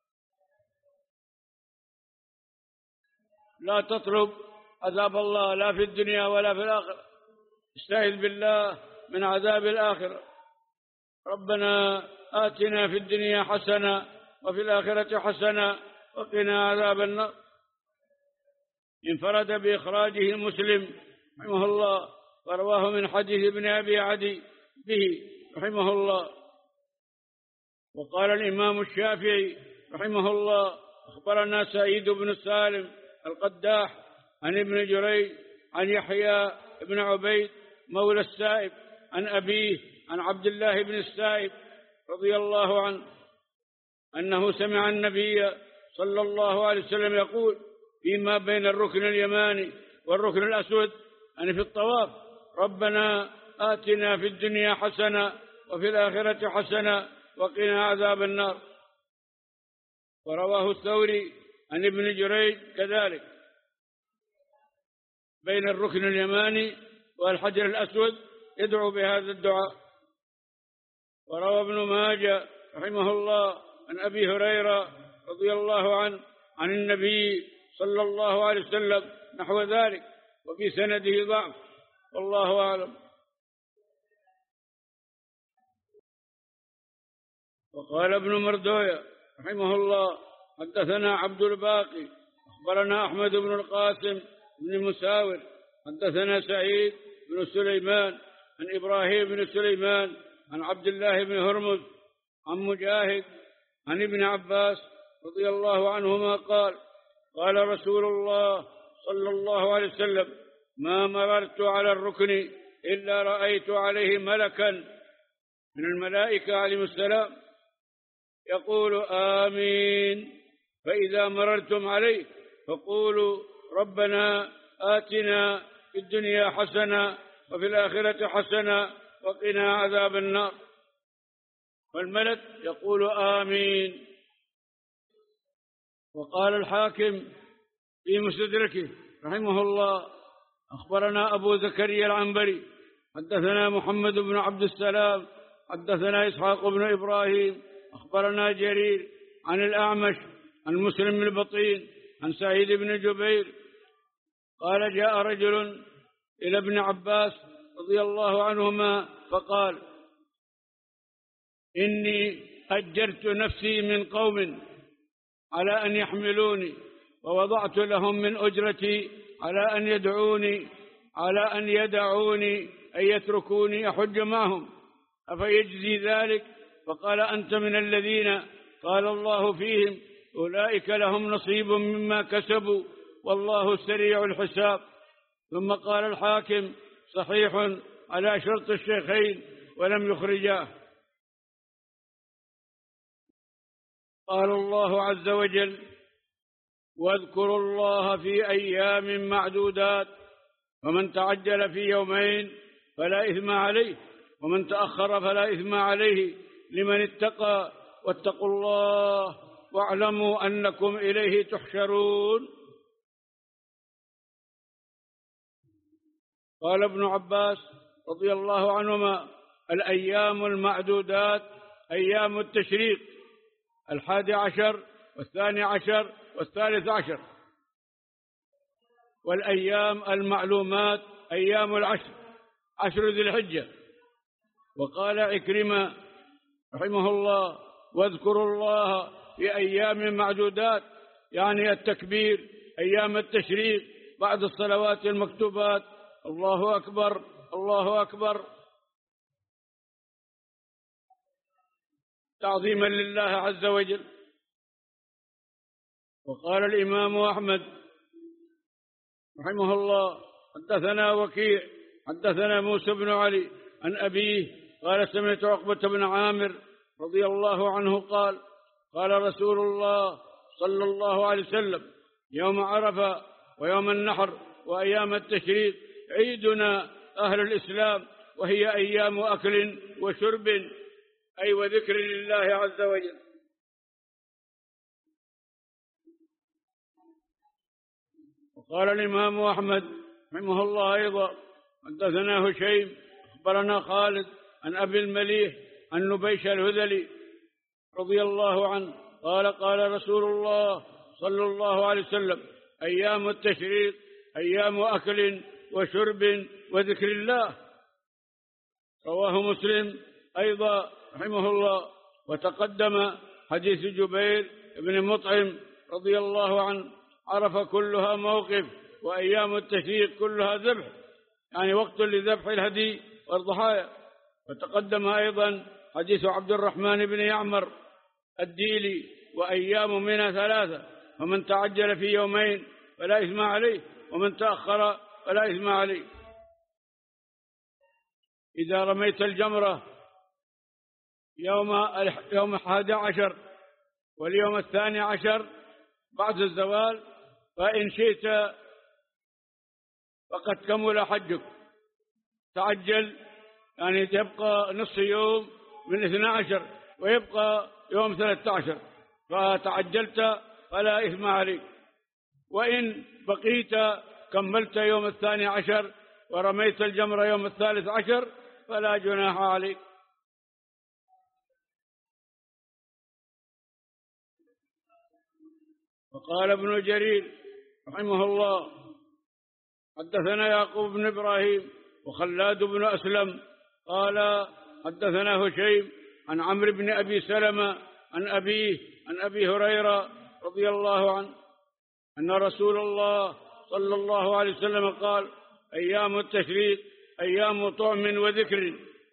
لا تطلب عذاب الله لا في الدنيا ولا في الآخرة، استعذ بالله من عذاب الآخرة. ربنا آتنا في الدنيا حسنة وفي الآخرة حسنة وقنا عذاب النار. انفرد بإخراجه مسلم رحمه الله، ورواه من حديث ابن أبي عدي به رحمه الله. وقال الإمام الشافعي رحمه الله: أخبرنا سعيد بن سالم القداح عن ابن جريج عن يحيى بن عبيد مولى السائب عن أبيه عن عبد الله بن السائب رضي الله عنه أنه سمع النبي صلى الله عليه وسلم يقول فيما بين الركن اليماني والركن الأسود، يعني في الطواف: ربنا آتنا في الدنيا حسنة وفي الآخرة حسنة وقنا عذاب النار. ورواه الثوري عن ابن جريج كذلك بين الركن اليماني والحجر الأسود يدعو بهذا الدعاء. وروى ابن ماجه رحمه الله عن أبي هريرة رضي الله عنه عن النبي صلى الله عليه وسلم نحو ذلك، وفي سنده ضعف، والله أعلم. وقال ابن مردوية رحمه الله: حدثنا عبد الباقي أخبرنا أحمد بن القاسم بن مساور حدثنا سعيد بن سليمان عن إبراهيم بن سليمان عن عبد الله بن هرمز عن مجاهد عن ابن عباس رضي الله عنهما قال: قال رسول الله صلى الله عليه وسلم: ما مررت على الركن إلا رأيت عليه ملكا من الملائكة عليهم السلام يقول آمين، فإذا مررتم عليه فقولوا ربنا آتنا في الدنيا حسنة وفي الآخرة حسنة وقنا عذاب النار، والملك يقول آمين. وقال الحاكم في مستدركه رحمه الله: أخبرنا أبو زكريا العنبري حدثنا محمد بن عبد السلام حدثنا إسحاق بن إبراهيم أخبرنا جرير عن الأعمش عن مسلم البطين عن سعيد بن جبير قال: جاء رجل إلى ابن عباس رضي الله عنهما فقال: إني أجرت نفسي من قوم على أن يحملوني، ووضعت لهم من أجرتي على أن يدعوني على أن يدعوني أن يتركوني أحج معهم، أفيجزي ذلك؟ فقال: أنت من الذين قال الله فيهم أولئك لهم نصيب مما كسبوا والله سريع الحساب. ثم قال الحاكم: صحيح على شرط الشيخين ولم يخرجاه. قال الله عز وجل: واذكروا الله في أيام معدودات، ومن تعجل في يومين فلا إثم عليه، ومن تأخر فلا إثم عليه، لمن اتقى، واتقوا الله واعلموا أنكم إليه تحشرون. قال ابن عباس رضي الله عنهما: الأيام المعدودات أيام التشريق، الحادي عشر والثاني عشر والثالث عشر، والأيام المعلومات أيام العشر، عشر ذي الحجة. وقال عكرمة رحمه الله: واذكروا الله في أيام معدودات، يعني التكبير أيام التشريق بعد الصلوات المكتوبات، الله أكبر الله أكبر، تعظيما لله عز وجل. وقال الإمام أحمد رحمه الله: حدثنا وكيع حدثنا موسى بن علي عن أبيه قال: سمعت عقبة بن عامر رضي الله عنه قال: قال رسول الله صلى الله عليه وسلم: يوم عرفة ويوم النحر وأيام التشريق عيدنا أهل الإسلام، وهي أيام أكل وشرب، أي وذكر لله عز وجل. وقال الإمام أحمد رحمه الله أيضا: حدثنا هشيم أخبرنا خالد عن أبي المليح عن نبيش الهذلي رضي الله عنه قال قال رسول الله صلى الله عليه وسلم: أيام التشريق أيام أكل وشرب وذكر الله. رواه مسلم أيضا رحمه الله. وتقدم حديث جبير بن مطعم رضي الله عنه: عرف كلها موقف، وأيام التشريق كلها ذبح، يعني وقت لذبح الهدي والضحايا. وتقدم أيضا حديث عبد الرحمن بن يعمر الديلي: وأيام منها ثلاثة، ومن تعجل في يومين فلا إثم عليه، ومن تأخر فلا إثم عليه. إذا رميت الجمرة يوم يوم الحادي عشر واليوم الثاني عشر بعد الزوال، فإن شئت فقد كمل حجك. تعجل، يعني تبقى نصف يوم من اثنى عشر ويبقى يوم ثلاثة عشر، فتعجلت فلا إثم عليك. وإن بقيت كملت يوم الثاني عشر ورميت الجمر يوم الثالث عشر فلا جناح عليك. وقال ابن جرير رحمه الله: حدثنا يعقوب بن إبراهيم وخلاد بن أسلم قال حدثنا هشيم عن عمرو بن أبي سلمة عن أبيه عن أبي هريرة رضي الله عنه أن رسول الله صلى الله عليه وسلم قال: أيام التشريق أيام طعم وذكر.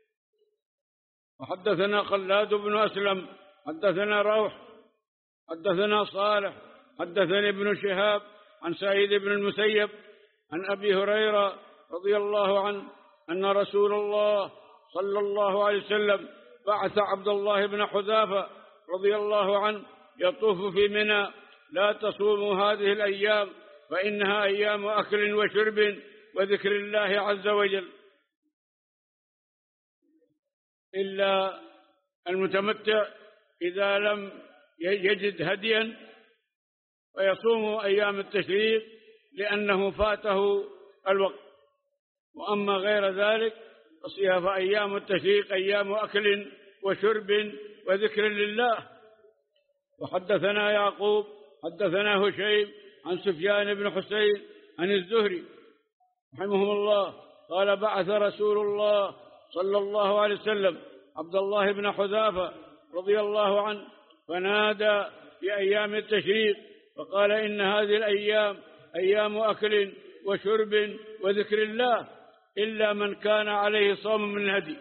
وحدثنا خلاد بن أسلم حدثنا روح حدثنا صالح حدثني ابن شهاب عن سعيد بن المسيب عن أبي هريرة رضي الله عنه أن رسول الله صلى الله عليه وسلم بعث عبد الله بن حذافة رضي الله عنه يطوف في منى: لا تصوموا هذه الأيام فإنها أيام أكل وشرب وذكر الله عز وجل، إلا المتمتع إذا لم يجد هديا ويصوم أيام التشريق لأنه فاته الوقت. وأما غير ذلك فأيام التشريق أيام أكل وشرب وذكر لله. وحدثنا يعقوب حدثنا هشيم عن سفيان بن حسين عن الزهري رحمه الله قال: بعث رسول الله صلى الله عليه وسلم عبد الله بن حذافة رضي الله عنه فنادى في أيام التشريق فقال: إن هذه الأيام أيام أكل وشرب وذكر الله، إلا من كان عليه صوم من الهدي.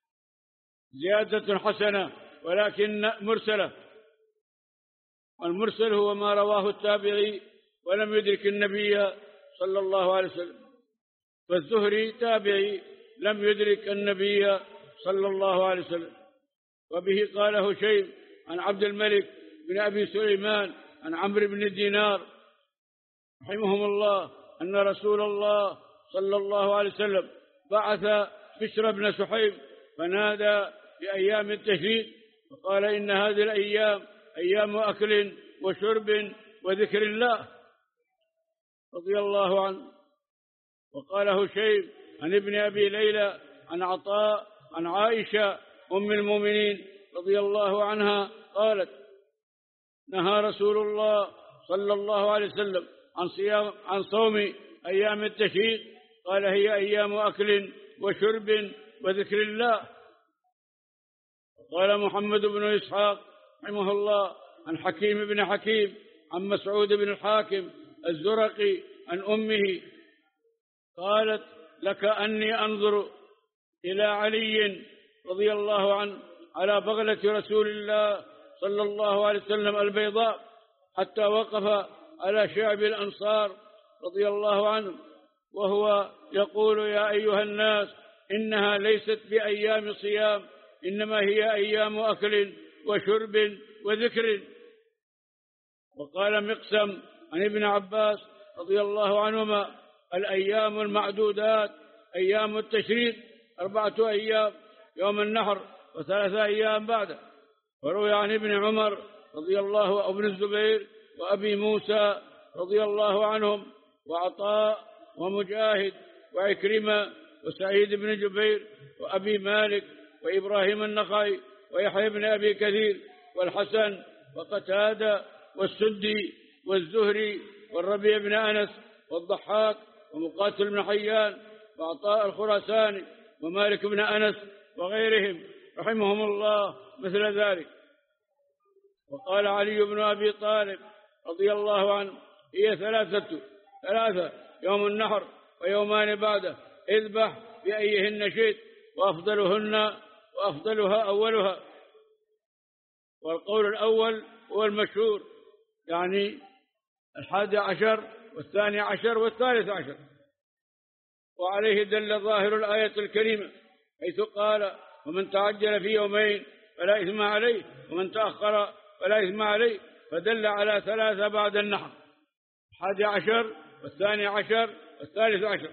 زيادة حسنة ولكن مرسلة، والمرسل هو ما رواه التابعي ولم يدرك النبي صلى الله عليه وسلم، فالزهري تابعي لم يدرك النبي صلى الله عليه وسلم. وبه قال هشيم عن عبد الملك بن أبي سليمان عن عمرو بن دينار رحمهم الله أن رسول الله صلى الله عليه وسلم بعث بشر بن سحيم فنادى في أيام التشريق فقال: إن هذه الأيام أيام أكل وشرب وذكر الله رضي الله عنه. وقال هشيم عن ابن أبي ليلى عن عطاء عن عائشة أم المؤمنين رضي الله عنها قالت: نهى رسول الله صلى الله عليه وسلم عن صيام عن صوم أيام التشريق، قال: هي أيام أكل وشرب وذكر الله. قال محمد بن إسحاق رحمه الله عن حكيم بن حكيم عن مسعود بن الحاكم الزرقي عن أمه قالت: لكأني أنظر إلى علي رضي الله عنه على بغلة رسول الله صلى الله عليه وسلم البيضاء حتى وقف على شعب الأنصار رضي الله عنه وهو يقول: يا أيها الناس، إنها ليست بأيام صيام، إنما هي أيام أكل وشرب وذكر. وقال مقسم عن ابن عباس رضي الله عنهما: الأيام المعدودات أيام التشريق أربعة أيام يوم النحر وثلاثة أيام بعده. وروي عن ابن عمر رضي الله عنه وابن الزبير وأبي موسى رضي الله عنهم وعطاء ومجاهد وعكرمة وسعيد بن جبير وأبي مالك وإبراهيم النخعي ويحيى بن أبي كثير والحسن وقتادة والسدي والزهري والربيع بن أنس والضحاك ومقاتل بن حيان وعطاء الخراساني ومالك بن أنس وغيرهم رحمهم الله مثل ذلك. وقال علي بن أبي طالب رضي الله عنه: هي ثلاثة ثلاثة يوم النحر ويومان بعده، اذبح بأيهن شئت، وأفضلهن وأفضلها أولها. والقول الأول هو المشهور، يعني الحادي عشر والثاني عشر والثالث عشر، وعليه دل ظاهر الآية الكريمة حيث قال: ومن تعجل في يومين فلا إثم عليه ومن تأخر فلا إثم عليه، فدل على ثلاثة بعد النحر: الحادي عشر والثاني عشر والثالث عشر.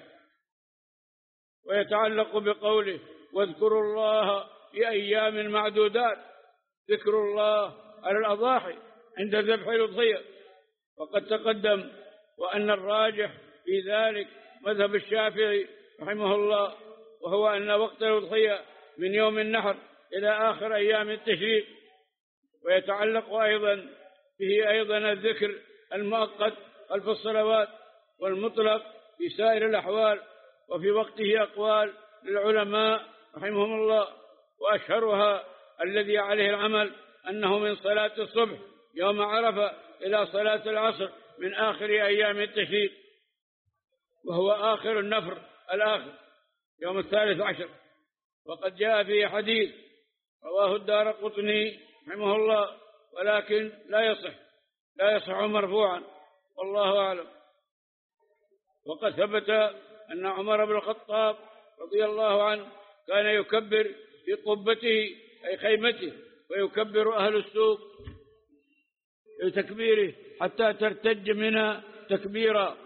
ويتعلق بقوله: واذكروا الله في أيام معدودات، ذكر الله على الأضاحي عند ذبح الأضحية. وقد تقدم وأن الراجح في ذلك مذهب الشافعي رحمه الله، وهو أن وقت الأضحية من يوم النحر إلى آخر أيام التشريق. ويتعلق أيضا به أيضا الذكر المؤقت خلف الصلوات والمطلق في سائر الأحوال. وفي وقته أقوال للعلماء رحمهم الله، وأشهرها الذي عليه العمل أنه من صلاة الصبح يوم عرفة إلى صلاة العصر من آخر أيام التشريق، وهو آخر النفر الآخر يوم الثالث عشر. وقد جاء في حديث رواه الدارقطني رحمه الله، ولكن لا يصح لا يصح مرفوعا، والله أعلم. وقد ثبت أن عمر بن الخطاب رضي الله عنه كان يكبر في قبته أي خيمته، ويكبر أهل السوق بتكبيره حتى ترتج منها تكبيرا،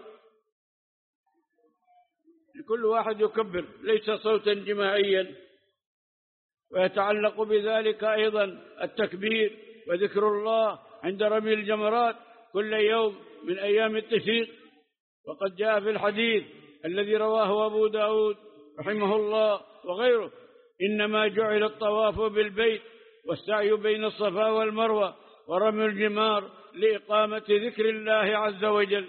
كل واحد يكبر ليس صوتا جماعيا. ويتعلق بذلك أيضا التكبير وذكر الله عند رمي الجمرات كل يوم من أيام التشريق. وقد جاء في الحديث الذي رواه أبو داود رحمه الله وغيره: إنما جعل الطواف بالبيت والسعي بين الصفا والمروة ورمي الجمار لإقامة ذكر الله عز وجل.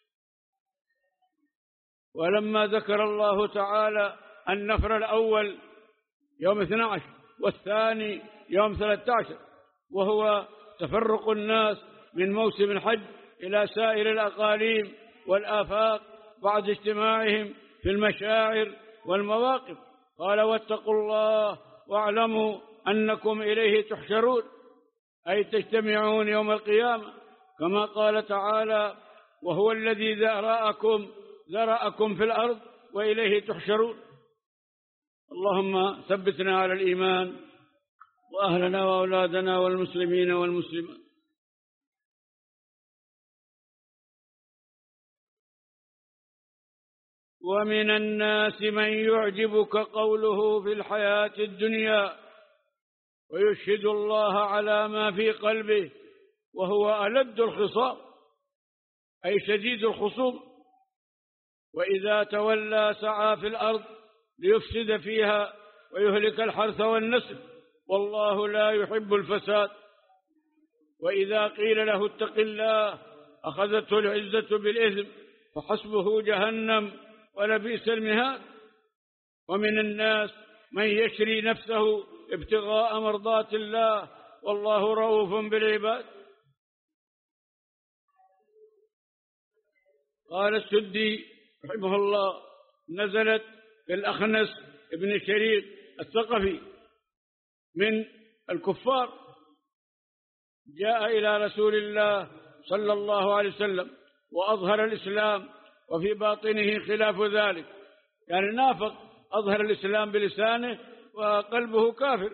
ولما ذكر الله تعالى النفر الأول يوم اثني عشر والثاني يوم ثلاثة عشر، وهو تفرق الناس من موسم الحج إلى سائر الأقاليم والآفاق بعد اجتماعهم في المشاعر والمواقف، قال: واتقوا الله واعلموا أنكم إليه تحشرون، أي تجتمعون يوم القيامة، كما قال تعالى: وهو الذي ذرأكم ذرأكم في الأرض وإليه تحشرون. اللهم ثبتنا على الإيمان، وأهلنا وأولادنا والمسلمين والمسلمات. ومن الناس من يعجبك قوله في الحياة الدنيا ويشهد الله على ما في قلبه وهو ألد الخصام، أي شديد الخصوم، وإذا تولى سعى في الأرض ليفسد فيها ويهلك الحرث والنسل، والله لا يحب الفساد. وإذا قيل له اتق الله أخذته العزة بالإثم فحسبه جهنم ولبئس المهاد. ومن الناس من يشري نفسه ابتغاء مرضات الله والله رؤوف بالعباد. قال السدي رحمه الله: نزلت في الأخنس ابن شريق الثقفي من الكفار، جاء إلى رسول الله صلى الله عليه وسلم وأظهر الإسلام وفي باطنه خلاف ذلك، يعني نافق، أظهر الإسلام بلسانه وقلبه كافر.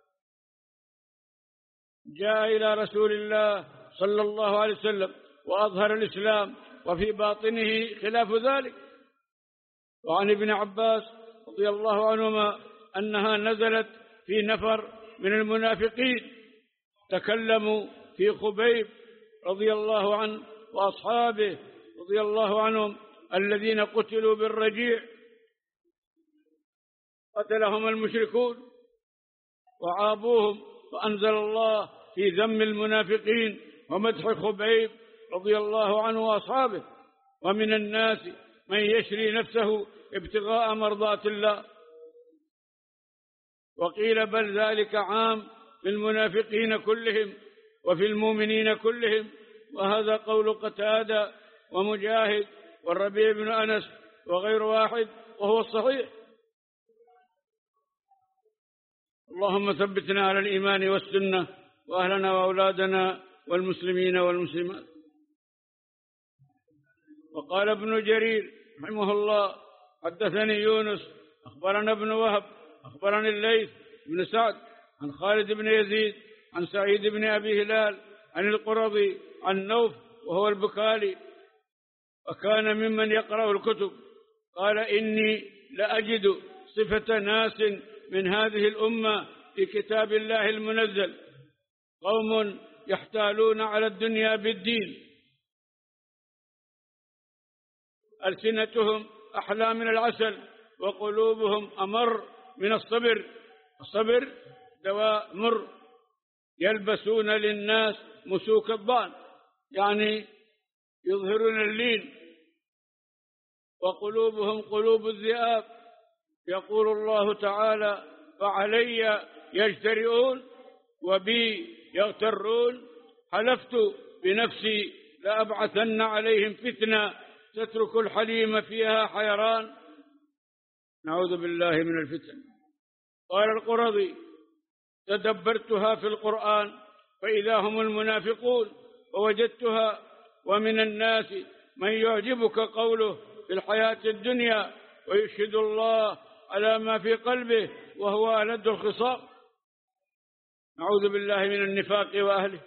جاء إلى رسول الله صلى الله عليه وسلم وأظهر الإسلام وفي باطنه خلاف ذلك. وعن ابن عباس رضي الله عنهما أنها نزلت في نفر من المنافقين تكلموا في خبيب رضي الله عنه وأصحابه رضي الله عنهم الذين قتلوا بالرجيع، قتلهم المشركون وعابوهم، فأنزل الله في ذم المنافقين ومدح خبيب رضي الله عنه وأصحابه: ومن الناس من يشري نفسه ابتغاء مرضات الله. وقيل بل ذلك عام في المنافقين كلهم وفي المؤمنين كلهم، وهذا قول قتادة ومجاهد والربيع بن أنس وغير واحد، وهو الصحيح. اللهم ثبتنا على الإيمان والسنة، وأهلنا وأولادنا والمسلمين والمسلمات. وقال ابن جرير رحمه الله: حدثني يونس أخبرنا ابن وهب أخبرني الليث بن سعد عن خالد بن يزيد عن سعيد بن أبي هلال عن القرظي عن نوف وهو البكالي، وكان ممن يقرأ الكتب، قال: إني لأجد صفة ناس من هذه الأمة في كتاب الله المنزل، قوم يحتالون على الدنيا بالدين، ألسنتهم أحلى من العسل وقلوبهم أمر من الصبر. الصبر دواء مر. يلبسون للناس مسوك الضان، يعني يظهرون اللين، وقلوبهم قلوب الذئاب. يقول الله تعالى: فعلي يجترئون وبي يغترون، حلفت بنفسي لأبعثن عليهم فتنة تترك الحليم فيها حيران. نعوذ بالله من الفتن. قال القرظي: تدبرتها في القرآن فإذا هم المنافقون، ووجدتها: ومن الناس من يعجبك قوله في الحياة الدنيا ويشهد الله على ما في قلبه وهو ألد الخصام. نعوذ بالله من النفاق وأهله.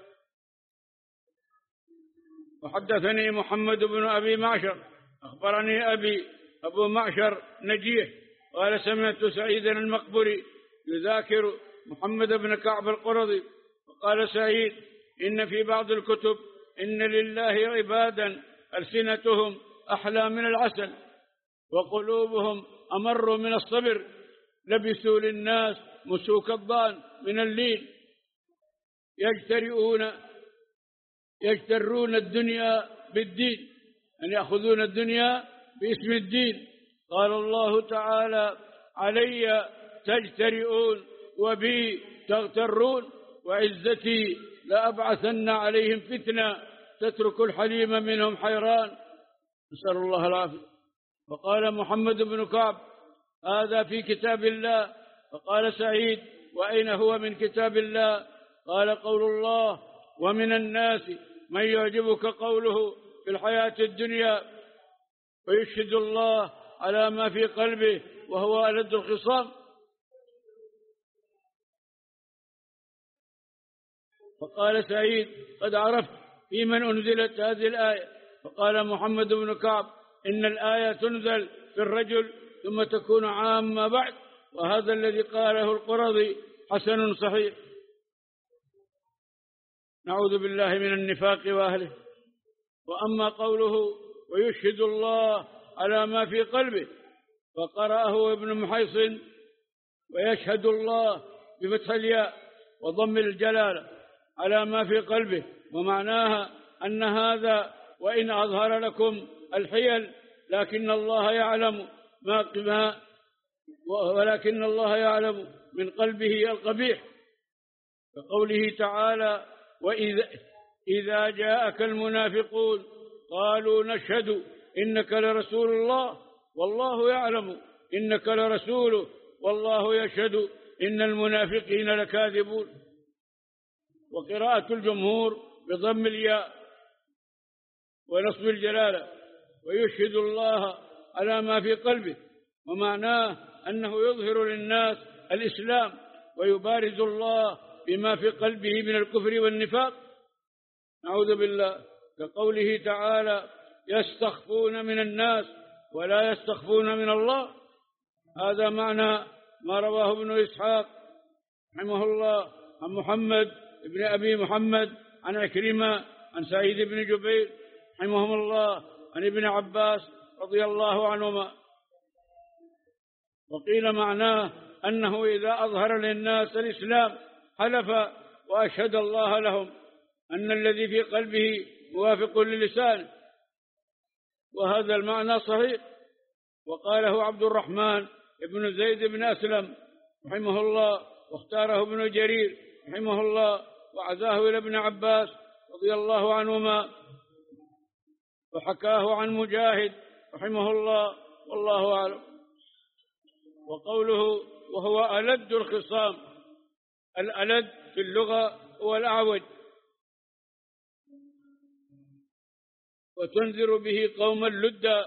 وحدثني محمد بن أبي معشر أخبرني أبي أبو معشر نجيح قال: سمعت سعيدا المقبري يذاكر محمد بن كعب القرظي، وقال سعيد: إن في بعض الكتب إن لله عبادا ألسنتهم أحلى من العسل وقلوبهم أمر من الصبر، لبسوا للناس مسوك الضان من اللين، يجترئون يجترون الدنيا بالدين، أن يأخذون الدنيا باسم الدين. قال الله تعالى: علي تجترئون وبي تغترون، وعزتي لأبعثن عليهم فتنة تترك الحليم منهم حيران. نسأل الله العافية. وقال محمد بن كعب: هذا في كتاب الله. فقال سعيد: وأين هو من كتاب الله؟ قال: قول الله: ومن الناس من يعجبك قوله في الحياة الدنيا ويشهد الله على ما في قلبه وهو ألد الخصام. فقال سعيد: قد عرفت في من أنزلت هذه الآية. فقال محمد بن كعب: إن الآية تنزل في الرجل ثم تكون عامة بعد، وهذا الذي قاله القرظي حسن صحيح. نعوذ بالله من النفاق وأهله. وأما قوله ويشهد الله على ما في قلبه، فقرأه ابن محيصن: ويشهد الله بفتح الياء وضم الجلالة على ما في قلبه، ومعناها أن هذا وإن أظهر لكم الحيل لكن الله يعلم ما ولكن الله يعلم من قلبه القبيح. كقوله تعالى: وإذا إذا جاءك المنافقون قالوا نشهد إنك لرسول الله والله يعلم إنك لرسوله والله يشهد إن المنافقين لكاذبون. وقراءة الجمهور بضم الياء ونصب الجلالة: ويشهد الله على ما في قلبه، ومعناه أنه يظهر للناس الإسلام ويبارز الله بما في قلبه من الكفر والنفاق. نعوذ بالله. كقوله تعالى: يستخفون من الناس ولا يستخفون من الله. هذا معنى ما رواه ابن إسحاق رحمه الله عن محمد ابن أبي محمد عن عكرمة عن سعيد بن جبير رحمهم الله عن ابن عباس رضي الله عنهما. وقيل معناه أنه إذا أظهر للناس الإسلام حلف وأشهد الله لهم أن الذي في قلبه موافق للسانه، وهذا المعنى صحيح. وقاله عبد الرحمن بن زيد بن أسلم رحمه الله، واختاره ابن جرير رحمه الله، وعزاه إلى ابن عباس رضي الله عنهما، وحكاه عن مجاهد رحمه الله، والله أعلم. وقوله وهو ألد الخصام، الألد في اللغة هو الأعوج، وتنذر به قوما لدا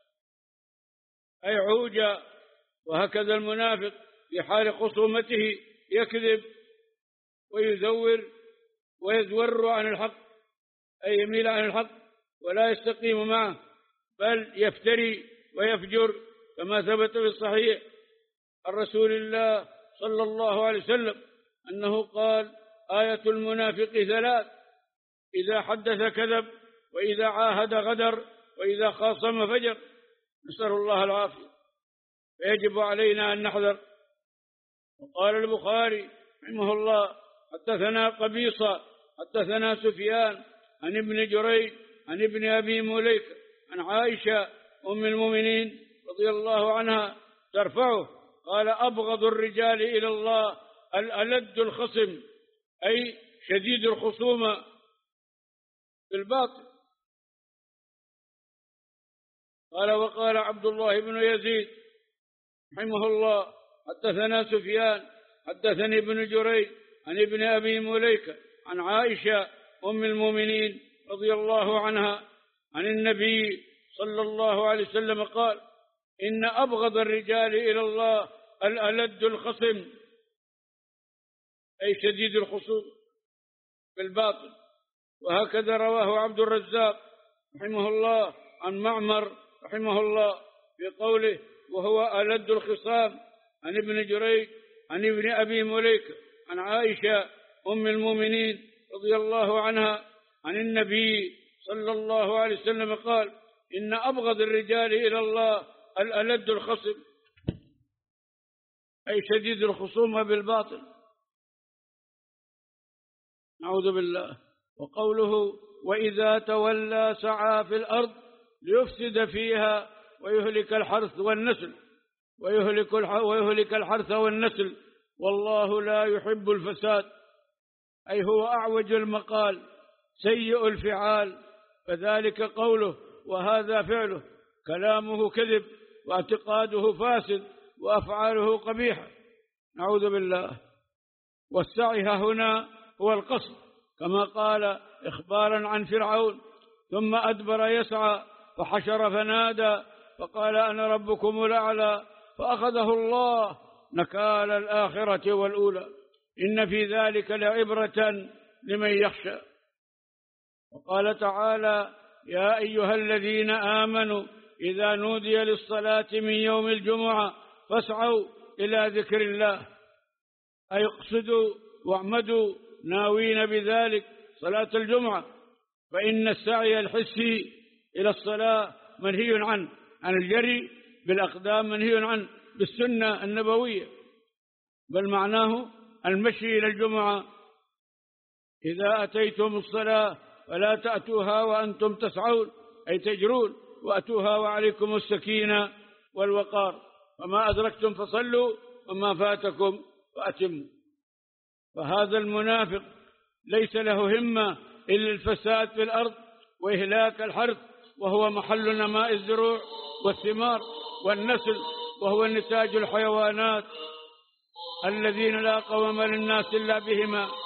أي عوجا. وهكذا المنافق في حال خصومته يكذب ويزور ويزور عن الحق، أي يميل عن الحق ولا يستقيم معه، بل يفتري ويفجر، كما ثبت في الصحيح عن رسول الله صلى الله عليه وسلم أنه قال: آية المنافق ثلاث: إذا حدث كذب، وإذا عاهد غدر، وإذا خاصم فجر. نسأل الله العافية، فيجب علينا أن نحذر. وقال البخاري رحمه الله: حدثنا قبيصة حدثنا سفيان عن ابن جريج عن ابن أبي مليكة عن عائشة أم المؤمنين رضي الله عنها ترفعه، قال: أبغض الرجال إلى الله الألد الخصم، أي شديد الخصومة بالباطل. قال: وقال عبد الله بن يزيد رحمه الله: حدثنا سفيان حدثني ابن جريج عن ابن أبي مليكة عن عائشة أم المؤمنين رضي الله عنها عن النبي صلى الله عليه وسلم قال: إن أبغض الرجال إلى الله الألد الخصم، أي شديد الخصوم بالباطل. وهكذا رواه عبد الرزاق رحمه الله عن معمر رحمه الله في قوله: وهو ألد الخصام، عن ابن جريج عن ابن أبي مليكة عن عائشة أم المؤمنين رضي الله عنها عن النبي صلى الله عليه وسلم قال: إن أبغض الرجال إلى الله الألد الخصم، أي شديد الخصومة بالباطل. نعوذ بالله. وقوله: وإذا تولى سعى في الأرض ليفسد فيها ويهلك الحرث والنسل ويهلك ويهلك الحرث والنسل والله لا يحب الفساد، أي هو أعوج المقال سيء الفعال، فذلك قوله وهذا فعله، كلامه كذب واعتقاده فاسد وأفعاله قبيحة. نعوذ بالله. والسعي هنا هو القصد، كما قال إخبارا عن فرعون: ثم أدبر يسعى فحشر فنادى فقال: أنا ربكم الأعلى، فأخذه الله نكال الآخرة والأولى، إن في ذلك لعبرة لمن يخشى. وقال تعالى: يا أيها الذين آمنوا إذا نودي للصلاة من يوم الجمعة فاسعوا إلى ذكر الله، أي اقصدوا واعمدوا ناوين بذلك صلاة الجمعة، فإن السعي الحسي إلى الصلاة منهي عنه، عن الجري بالأقدام منهي عنه بالسنة النبوية، بل معناه المشي إلى الجمعة. إذا أتيتم الصلاة فلا تأتوها وأنتم تسعون، أي تجرون، وأتوها وعليكم السكينة والوقار، فما أدركتم فصلوا وما فاتكم فأتموا. فهذا المنافق ليس له همة إلا الفساد في الأرض وإهلاك الحرث، وهو محل نماء الزروع والثمار، والنسل وهو نتاج الحيوانات الذين لا قوام للناس إلا بهما،